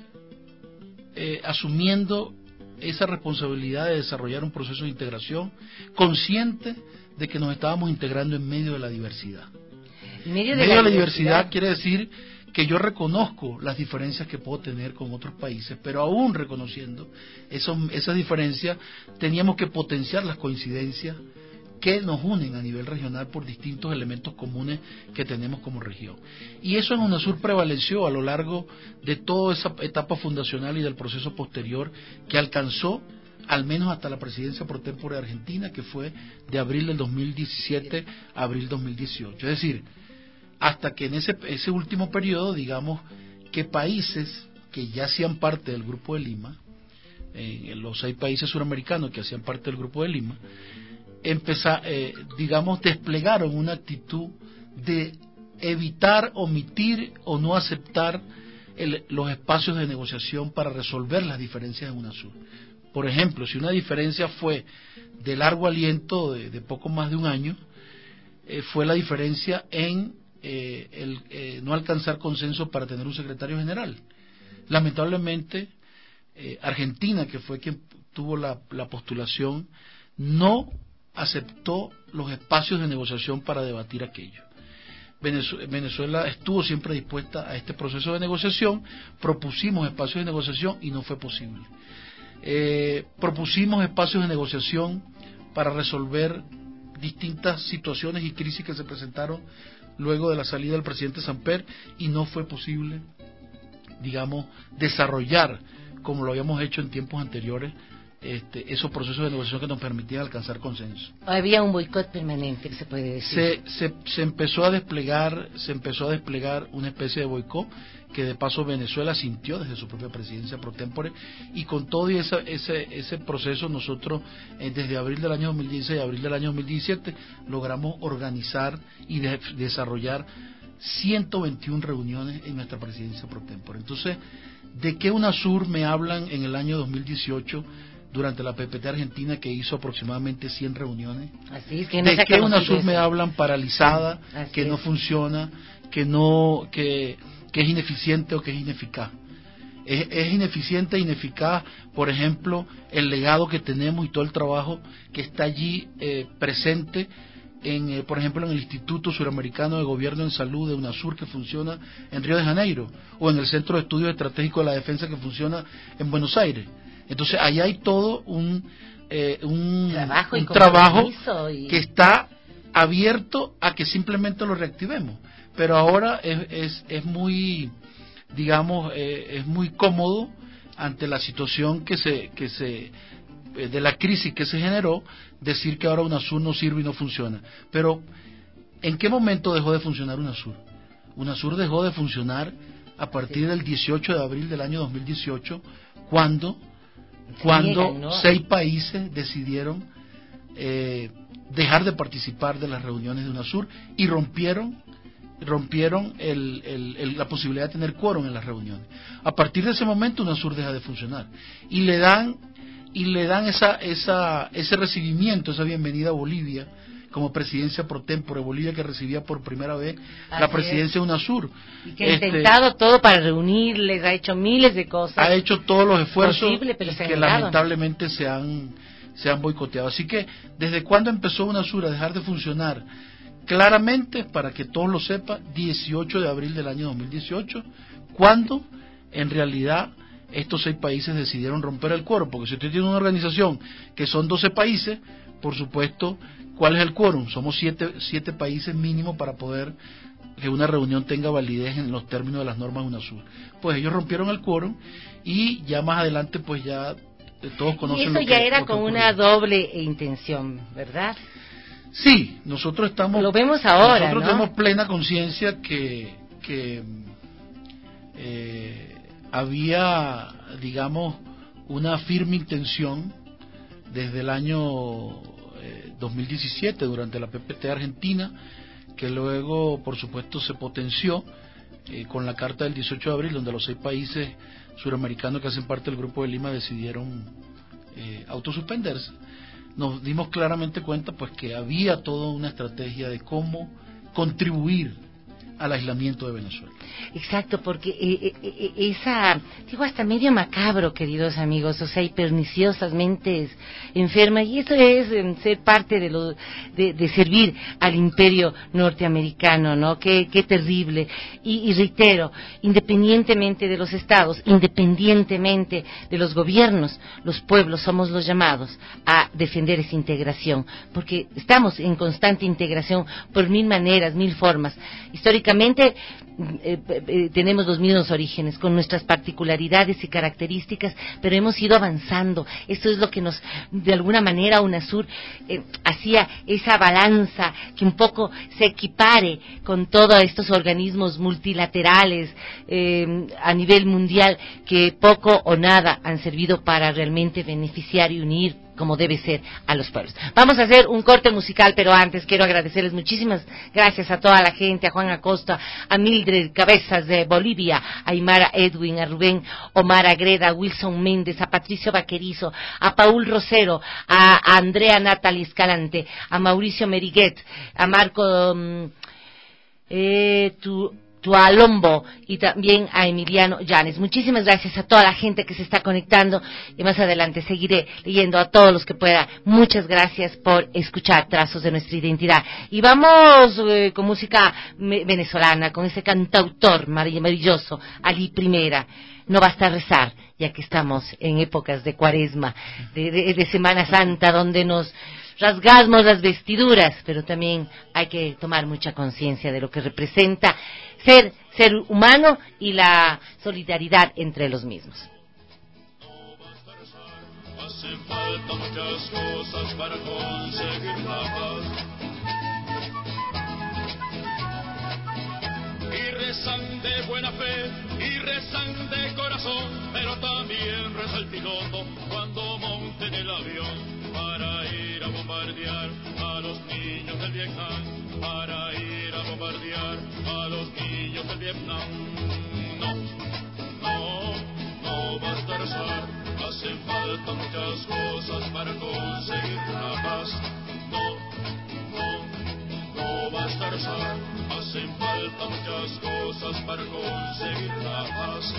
eh, asumiendo esa responsabilidad de desarrollar un proceso de integración consciente de que nos estábamos integrando en medio de la diversidad. En medio de, medio la, de la diversidad, diversidad quiere decir que yo reconozco las diferencias que puedo tener con otros países, pero aún reconociendo esos, esas diferencias, teníamos que potenciar las coincidencias que nos unen a nivel regional por distintos elementos comunes que tenemos como región. Y eso en UNASUR prevaleció a lo largo de toda esa etapa fundacional y del proceso posterior que alcanzó al menos hasta la presidencia pro tempore de Argentina, que fue de abril del dos mil diecisiete a abril dos mil dieciocho. Es decir, hasta que en ese, ese último periodo, digamos, que países que ya hacían parte del Grupo de Lima, eh, los seis países suramericanos que hacían parte del Grupo de Lima, empezar, eh, digamos, desplegaron una actitud de evitar, omitir o no aceptar el, los espacios de negociación para resolver las diferencias en UNASUR. Por ejemplo, si una diferencia fue de largo aliento, de, de poco más de un año, eh, fue la diferencia en eh, el eh, no alcanzar consenso para tener un secretario general. Lamentablemente, eh, Argentina, que fue quien tuvo la, la postulación, no aceptó los espacios de negociación para debatir aquello. Venezuela estuvo siempre dispuesta a este proceso de negociación, propusimos espacios de negociación y no fue posible. Eh, propusimos espacios de negociación para resolver distintas situaciones y crisis que se presentaron luego de la salida del presidente Samper y no fue posible, digamos, desarrollar como lo habíamos hecho en tiempos anteriores este, esos procesos de negociación que nos permitían alcanzar consenso. Había un boicot permanente, se puede decir. Se, se, se empezó a desplegar, se empezó a desplegar una especie de boicot que de paso Venezuela sintió desde su propia presidencia pro tempore, y con todo y esa, ese, ese proceso nosotros eh, desde abril del año dos mil dieciséis a abril del año dos mil diecisiete logramos organizar y de, desarrollar ciento veintiuna reuniones en nuestra presidencia pro tempore. Entonces, ¿de qué UNASUR me hablan en el año dos mil dieciocho durante la P P T Argentina, que hizo aproximadamente cien reuniones? Así es, que no ¿de qué UNASUR me hablan paralizada, Así que es. no funciona, que no que que es ineficiente o que es ineficaz? Es, es ineficiente e ineficaz, por ejemplo, el legado que tenemos y todo el trabajo que está allí eh, presente, en, eh, por ejemplo, en el Instituto Suramericano de Gobierno en Salud de UNASUR, que funciona en Río de Janeiro, o en el Centro de Estudios Estratégicos de la Defensa, que funciona en Buenos Aires. Entonces, ahí hay todo un, eh, un trabajo, un trabajo y... que está abierto a que simplemente lo reactivemos. Pero ahora es, es, es muy, digamos, eh, es muy cómodo ante la situación que se, que se, eh, de la crisis que se generó, decir que ahora UNASUR no sirve y no funciona. Pero, ¿en qué momento dejó de funcionar UNASUR? UNASUR dejó de funcionar a partir del dieciocho de abril del año dos mil dieciocho, cuando, cuando ¿no? seis países decidieron eh, dejar de participar de las reuniones de UNASUR y rompieron rompieron el, el, el, la posibilidad de tener quórum en las reuniones. A partir de ese momento UNASUR deja de funcionar y le dan y le dan esa, esa, ese recibimiento, esa bienvenida a Bolivia como presidencia pro tempore, Bolivia que recibía por primera vez Así la presidencia es. de UNASUR. Y que ha este, intentado todo para reunirles, ha hecho miles de cosas. Ha hecho todos los esfuerzos Posible, pero y se que han negado. lamentablemente se han, se han boicoteado. Así que, ¿desde cuándo empezó UNASUR a dejar de funcionar? claramente, para que todos lo sepan, dieciocho de abril del año dos mil dieciocho, cuando en realidad estos seis países decidieron romper el quórum, porque si usted tiene una organización que son doce países, por supuesto, ¿cuál es el quórum? Somos siete, siete países mínimo para poder que una reunión tenga validez en los términos de las normas UNASUR. Pues ellos rompieron el quórum y ya más adelante pues ya todos conocen. Y eso lo que, ya era lo que con ocurrió. una doble intención, ¿verdad? Sí, nosotros estamos... Lo vemos ahora, Nosotros ¿no? tenemos plena conciencia que, que eh, había, digamos, una firme intención desde el año eh, dos mil diecisiete, durante la P P T Argentina, que luego, por supuesto, se potenció eh, con la Carta del dieciocho de abril, donde los seis países suramericanos que hacen parte del Grupo de Lima decidieron eh, autosuspenderse. Nos dimos claramente cuenta pues que había toda una estrategia de cómo contribuir al aislamiento de Venezuela. Exacto, porque eh, eh, esa, digo, hasta medio macabro, queridos amigos, o sea, hay perniciosas mentes enfermas, y eso es eh, ser parte de, lo, de, de servir al imperio norteamericano, ¿no? Qué, qué terrible. Y, y reitero, independientemente de los estados, independientemente de los gobiernos, los pueblos somos los llamados a defender esa integración, porque estamos en constante integración por mil maneras, mil formas. Históricamente, Eh, eh, tenemos los mismos orígenes, con nuestras particularidades y características, pero hemos ido avanzando. Esto es lo que nos, de alguna manera, UNASUR eh, hacía esa balanza que un poco se equipare con todos estos organismos multilaterales eh, a nivel mundial, que poco o nada han servido para realmente beneficiar y unir como debe ser a los pueblos. Vamos a hacer un corte musical, pero antes quiero agradecerles muchísimas gracias a toda la gente, a Juan Acosta, a Mildred Cabezas de Bolivia, a Aymara Edwin, a Rubén Omar Agreda, a Wilson Méndez, a Patricio Vaquerizo, a Paul Rosero, a Andrea Natalie Escalante, a Mauricio Meriguet, a Marco um, eh, tu Tualombo y también a Emiliano Llanes. Muchísimas gracias a toda la gente que se está conectando y más adelante seguiré leyendo a todos los que pueda. Muchas gracias por escuchar Trazos de Nuestra Identidad. Y vamos eh, con música venezolana, con ese cantautor maravilloso, Ali Primera. No basta rezar, ya que estamos en épocas de Cuaresma, de, de, de Semana Santa, donde nos rasgamos las vestiduras, pero también hay que tomar mucha conciencia de lo que representa ser ser humano y la solidaridad entre los mismos. Hacen falta muchas cosas para conseguir la paz. Y rezan de buena fe, y rezan de corazón, pero también reza el piloto cuando monte en el avión para ir a bombardear a los niños del Vietnam, para ir a bombardear a los niños del Vietnam. No, no, no basta rezar, hacen falta muchas cosas para conseguir la paz. No, no, no basta rezar, hacen falta muchas cosas para conseguir la paz.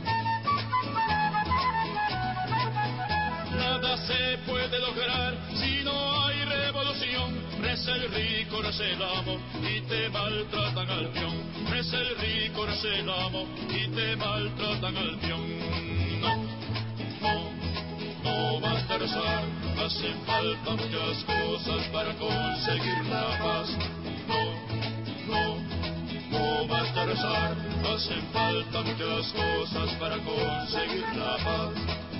Nada se puede lograr si no hay revolución. Reza el rico, reza el amo y te maltratan al peón. Reza el rico, reza el amo y te maltratan al peón. No, no, no basta rezar, hacen falta muchas cosas para conseguir la paz. No, no, no basta rezar, hacen falta muchas cosas para conseguir la paz.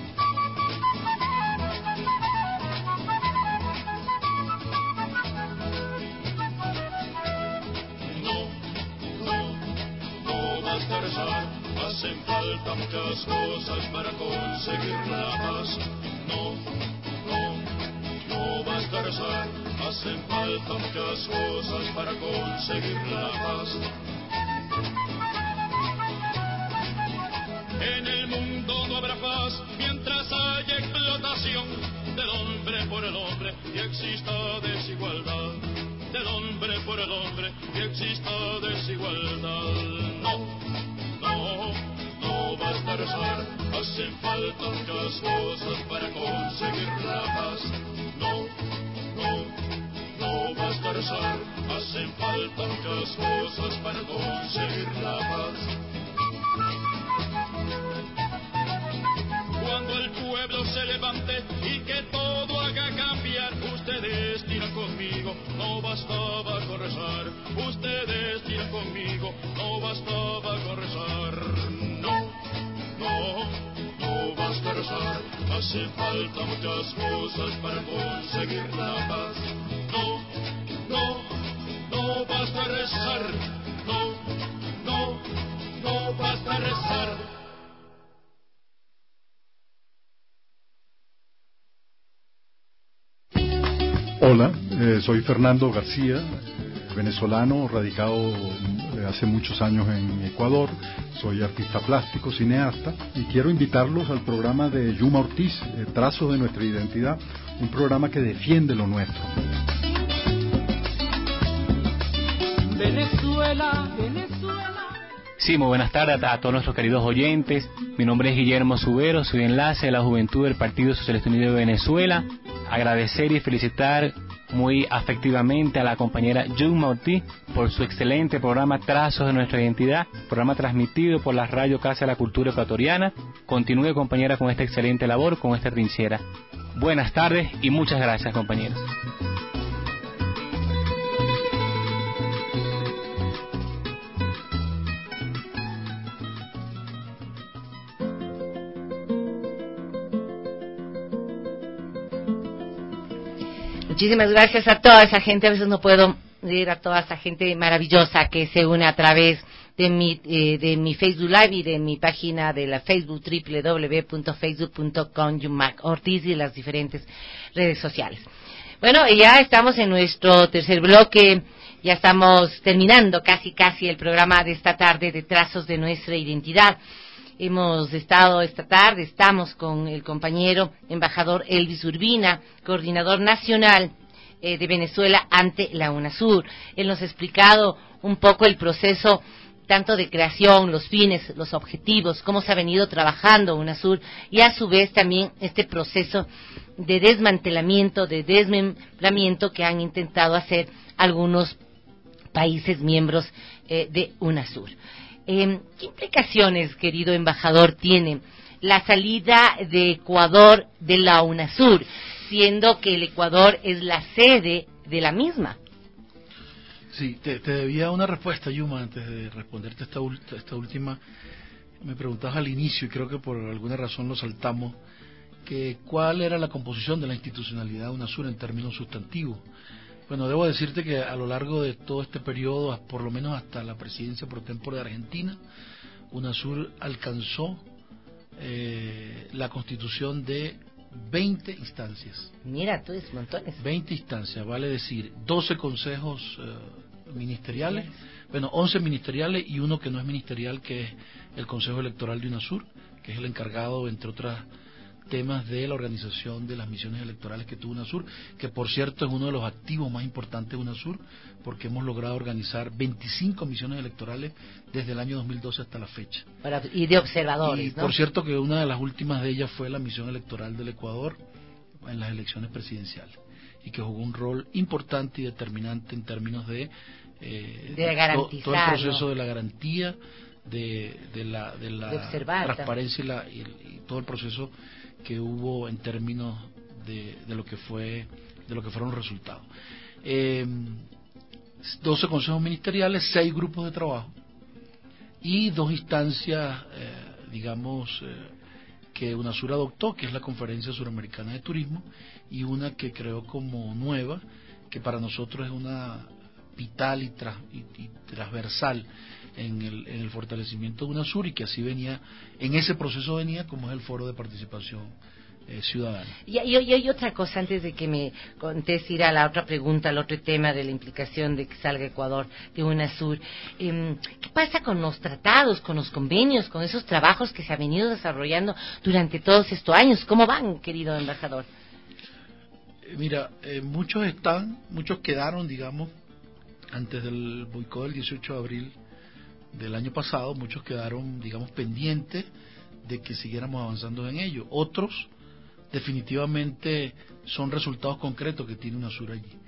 Hacen falta muchas cosas para conseguir la paz. No, no, no basta rezar. Hacen falta muchas cosas para conseguir la paz. En el mundo no habrá paz mientras haya explotación del hombre por el hombre y exista desigualdad. Del hombre por el hombre y exista desigualdad. No. No, no basta rezar, hacen falta muchas cosas para conseguir la paz. No, no, no basta basta rezar, hacen falta muchas cosas para conseguir la paz. Cuando el pueblo se levante y que todo haga cambiar, ustedes tiran conmigo, no bastaba con rezar. Ustedes tiran conmigo, no bastaba con rezar. No, no, no basta rezar, hace falta muchas cosas para conseguir la paz. No, no, no basta rezar, no, no, no basta rezar. Hola, eh, soy Fernando García, eh, venezolano, radicado eh, hace muchos años en Ecuador. Soy artista plástico, cineasta, y quiero invitarlos al programa de Yuma Ortiz, eh, Trazos de Nuestra Identidad, un programa que defiende lo nuestro. Venezuela, Venezuela. Sí, muy buenas tardes a todos nuestros queridos oyentes. Mi nombre es Guillermo Subero, soy enlace de la Juventud del Partido Socialista Unido de Venezuela. Agradecer y felicitar muy afectivamente a la compañera Yuma Ortiz por su excelente programa Trazos de Nuestra Identidad, programa transmitido por la radio Casa de la Cultura Ecuatoriana. Continúe, compañera, con esta excelente labor, con esta trinchera. Buenas tardes y muchas gracias, compañeros. Muchísimas gracias a toda esa gente. A veces no puedo leer a toda esa gente maravillosa que se une a través de mi eh, de mi Facebook Live y de mi página de la Facebook doble u doble u doble u punto facebook punto com Yuma Ortiz y las diferentes redes sociales. Bueno, ya estamos en nuestro tercer bloque. Ya estamos terminando casi casi el programa de esta tarde de Trazos de Nuestra Identidad. Hemos estado esta tarde, estamos con el compañero embajador Elvis Urbina, coordinador nacional eh, de Venezuela ante la UNASUR. Él nos ha explicado un poco el proceso tanto de creación, los fines, los objetivos, cómo se ha venido trabajando UNASUR y a su vez también este proceso de desmantelamiento, de desmembramiento que han intentado hacer algunos países miembros eh, de UNASUR. Eh, ¿Qué implicaciones, querido embajador, tiene la salida de Ecuador de la UNASUR, siendo que el Ecuador es la sede de la misma? Sí, te, te debía una respuesta, Yuma, antes de responderte esta, esta última. Me preguntabas al inicio, y creo que por alguna razón lo saltamos, que cuál era la composición de la institucionalidad de UNASUR en términos sustantivos. Bueno, debo decirte que a lo largo de todo este periodo, por lo menos hasta la presidencia pro tempore de Argentina, UNASUR alcanzó eh, la constitución de veinte instancias. Mira, tú es montones. veinte instancias, vale decir, doce consejos eh, ministeriales, bueno, once ministeriales y uno que no es ministerial, que es el Consejo Electoral de UNASUR, que es el encargado, entre otras temas, de la organización de las misiones electorales que tuvo UNASUR, que por cierto es uno de los activos más importantes de UNASUR, porque hemos logrado organizar veinticinco misiones electorales desde el año dos mil doce hasta la fecha. Para, y de observadores, y, ¿no? Por cierto que una de las últimas de ellas fue la misión electoral del Ecuador en las elecciones presidenciales, y que jugó un rol importante y determinante en términos de, eh, de garantizar, to, todo el proceso, ¿no?, de la garantía, de, de la, de la de observar, transparencia y, la, y, y todo el proceso que hubo en términos de, de lo que fue de lo que fueron los resultados. Eh, doce consejos ministeriales, seis grupos de trabajo y dos instancias, eh, digamos, eh, que UNASUR adoptó, que es la Conferencia Suramericana de Turismo, y una que creó como nueva, que para nosotros es una vital y, tras, y, y transversal en el, en el fortalecimiento de UNASUR, y que así venía, en ese proceso venía, como es el Foro de Participación eh, Ciudadana. Y, y, y hay otra cosa, antes de que me contestes, ir a la otra pregunta, al otro tema de la implicación de que salga Ecuador de UNASUR. Eh, ¿Qué pasa con los tratados, con los convenios, con esos trabajos que se han venido desarrollando durante todos estos años? ¿Cómo van, querido embajador? Eh, mira, eh, muchos están, muchos quedaron, digamos, antes del boicot del dieciocho de abril del año pasado, muchos quedaron, digamos, pendientes de que siguiéramos avanzando en ello. Otros definitivamente son resultados concretos que tiene UNASUR allí.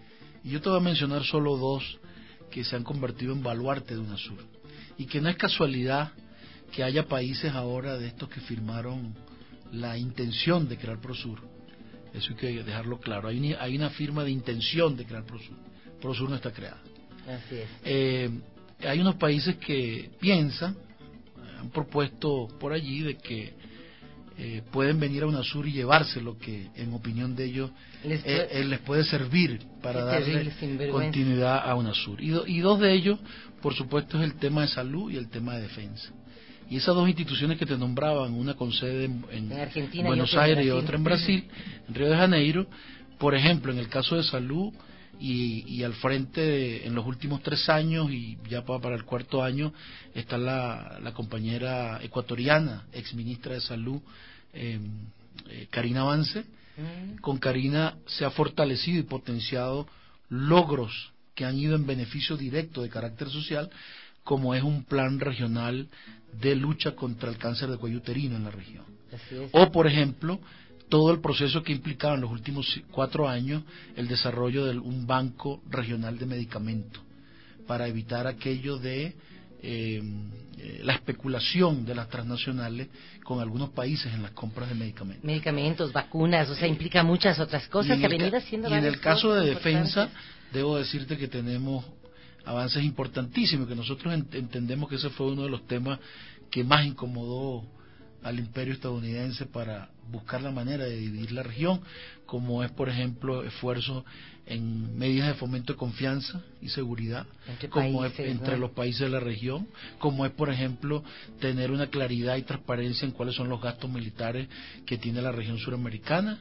Y yo te voy a mencionar solo dos que se han convertido en baluarte de UNASUR. Y que no es casualidad que haya países ahora de estos que firmaron la intención de crear PROSUR. Eso hay que dejarlo claro. Hay una, hay una firma de intención de crear PROSUR. PROSUR no está creada. Así es. Eh, hay unos países que piensan, han propuesto por allí de que eh, pueden venir a UNASUR y llevarse lo que en opinión de ellos les puede, eh, eh, les puede servir para darle continuidad a UNASUR. Y, do, y dos de ellos, por supuesto, es el tema de salud y el tema de defensa. Y esas dos instituciones que te nombraban, una con sede en, en, en Argentina, Buenos y Aires y otra en Brasil, en Río de Janeiro, por ejemplo, en el caso de salud y, y al frente de, en los últimos tres años y ya para, para el cuarto año está la, la compañera ecuatoriana, exministra de Salud, eh, eh, Karina Vance. Mm. Con Karina se ha fortalecido y potenciado logros que han ido en beneficio directo de carácter social, como es un plan regional de lucha contra el cáncer de cuello uterino en la región. O, por ejemplo, todo el proceso que implicaba en los últimos cuatro años el desarrollo de un banco regional de medicamentos para evitar aquello de eh, la especulación de las transnacionales con algunos países en las compras de medicamentos. Medicamentos, vacunas, o sea, implica muchas otras cosas que ha venido haciendo. Y en el caso de defensa, debo decirte que tenemos avances importantísimos, que nosotros ent entendemos que ese fue uno de los temas que más incomodó al imperio estadounidense para buscar la manera de dividir la región, como es, por ejemplo, esfuerzos en medidas de fomento de confianza y seguridad, entre como países, es entre ¿no? los países de la región, como es, por ejemplo, tener una claridad y transparencia en cuáles son los gastos militares que tiene la región suramericana,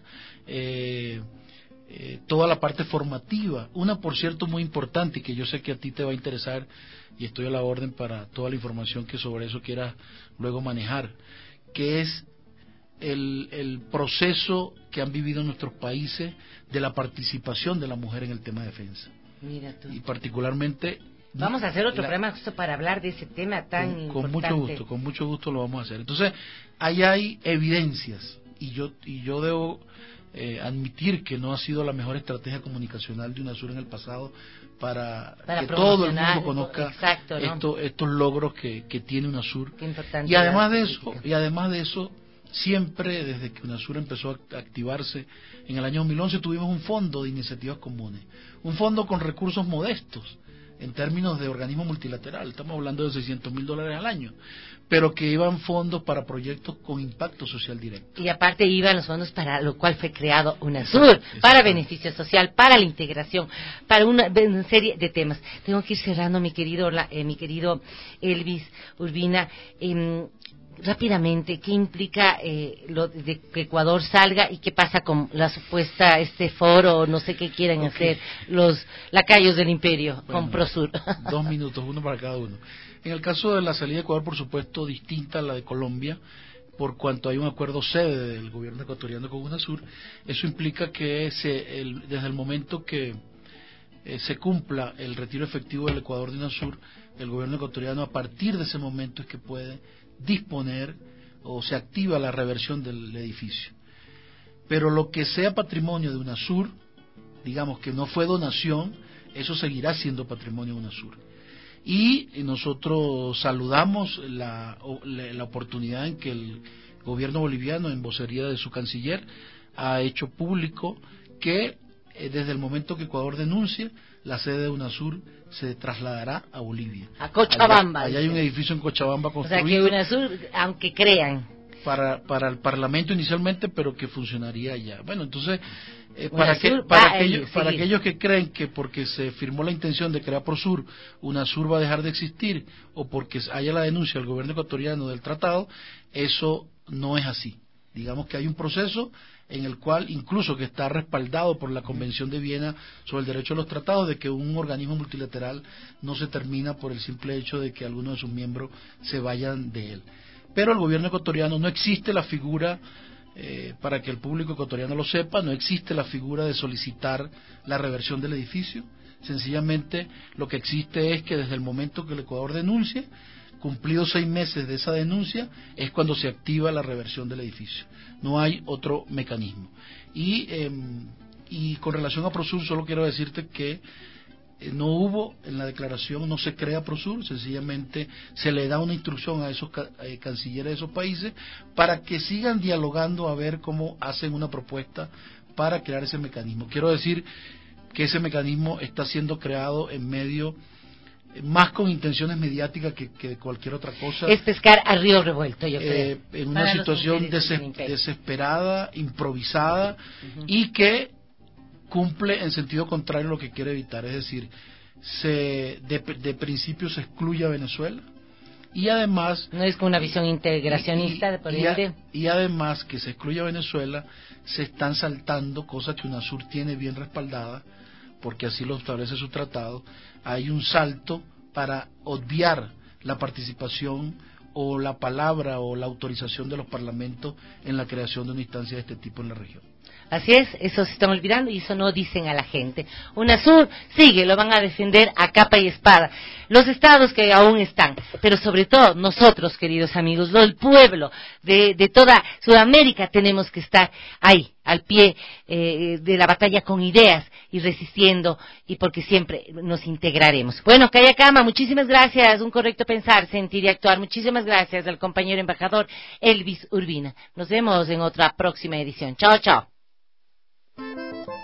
eh, Eh, toda la parte formativa, una por cierto muy importante y que yo sé que a ti te va a interesar y estoy a la orden para toda la información que sobre eso quieras luego manejar, que es el, el proceso que han vivido nuestros países de la participación de la mujer en el tema de defensa. Mira tú. Y particularmente vamos a hacer otro la, programa justo para hablar de ese tema tan con, importante. Con mucho gusto, con mucho gusto lo vamos a hacer. Entonces, ahí hay evidencias y yo y yo debo Eh, admitir que no ha sido la mejor estrategia comunicacional de UNASUR en el pasado para, para que todo el mundo conozca exacto, ¿no? esto, estos logros que, que tiene UNASUR. Y además de eso, y además de eso, siempre desde que UNASUR empezó a activarse en el año dos mil once tuvimos un fondo de iniciativas comunes, un fondo con recursos modestos en términos de organismo multilateral, estamos hablando de seiscientos mil dólares al año, pero que iban fondos para proyectos con impacto social directo. Y aparte iban los fondos para lo cual fue creado UNASUR, exacto, para exacto. beneficio social, para la integración, para una, una serie de temas. Tengo que ir cerrando, mi querido, eh, mi querido Elvis Urbina. Eh, rápidamente, ¿qué implica eh, lo de que Ecuador salga y qué pasa con la supuesta este foro, no sé qué quieren okay. hacer los lacayos del imperio bueno, con PROSUR? Dos minutos, uno para cada uno. En el caso de la salida de Ecuador, por supuesto, distinta a la de Colombia, por cuanto hay un acuerdo sede del gobierno ecuatoriano con UNASUR, eso implica que se, el, desde el momento que eh, se cumpla el retiro efectivo del Ecuador de UNASUR, el gobierno ecuatoriano a partir de ese momento es que puede disponer o se activa la reversión del edificio. Pero lo que sea patrimonio de UNASUR, digamos que no fue donación, eso seguirá siendo patrimonio de UNASUR. Y nosotros saludamos la, la oportunidad en que el gobierno boliviano, en vocería de su canciller, ha hecho público que eh, desde el momento que Ecuador denuncie, la sede de UNASUR se trasladará a Bolivia. A Cochabamba. Allá, allá hay un edificio en Cochabamba construido. O sea que UNASUR, aunque crean. Para, para el Parlamento inicialmente, pero que funcionaría allá. Bueno, entonces, eh, para, que, para, aquellos, para aquellos que creen que porque se firmó la intención de crear PROSUR, UNASUR va a dejar de existir, o porque haya la denuncia del gobierno ecuatoriano del tratado, eso no es así. Digamos que hay un proceso en el cual, incluso que está respaldado por la Convención de Viena sobre el derecho a los tratados, de que un organismo multilateral no se termina por el simple hecho de que algunos de sus miembros se vayan de él. Pero el gobierno ecuatoriano no existe la figura, eh, para que el público ecuatoriano lo sepa, no existe la figura de solicitar la reversión del edificio. Sencillamente lo que existe es que desde el momento que el Ecuador denuncie, cumplidos seis meses de esa denuncia, es cuando se activa la reversión del edificio. No hay otro mecanismo. Y, eh, y con relación a Prosur, solo quiero decirte que eh, no hubo en la declaración, no se crea Prosur, sencillamente se le da una instrucción a esos ca eh, cancilleres de esos países para que sigan dialogando a ver cómo hacen una propuesta para crear ese mecanismo. Quiero decir que ese mecanismo está siendo creado en medio, más con intenciones mediáticas que, que cualquier otra cosa. Es pescar a río revuelto, yo eh, creo. En una Para situación deses desesperada, improvisada, uh-huh. y que cumple en sentido contrario lo que quiere evitar. Es decir, se de, de principio se excluye a Venezuela, y además... No es con una visión integracionista, y, y, por y, ende. Y además que se excluye a Venezuela, se están saltando cosas que UNASUR tiene bien respaldada, porque así lo establece su tratado. Hay un salto para obviar la participación o la palabra o la autorización de los parlamentos en la creación de una instancia de este tipo en la región. Así es, eso se están olvidando y eso no dicen a la gente. UNASUR sigue, lo van a defender a capa y espada. Los estados que aún están, pero sobre todo nosotros, queridos amigos, el pueblo de, de toda Sudamérica, tenemos que estar ahí, al pie eh, de la batalla con ideas y resistiendo, y porque siempre nos integraremos. Bueno, Calla Cama, muchísimas gracias, un correcto pensar, sentir y actuar. Muchísimas gracias al compañero embajador Elvis Urbina. Nos vemos en otra próxima edición. Chao, chao.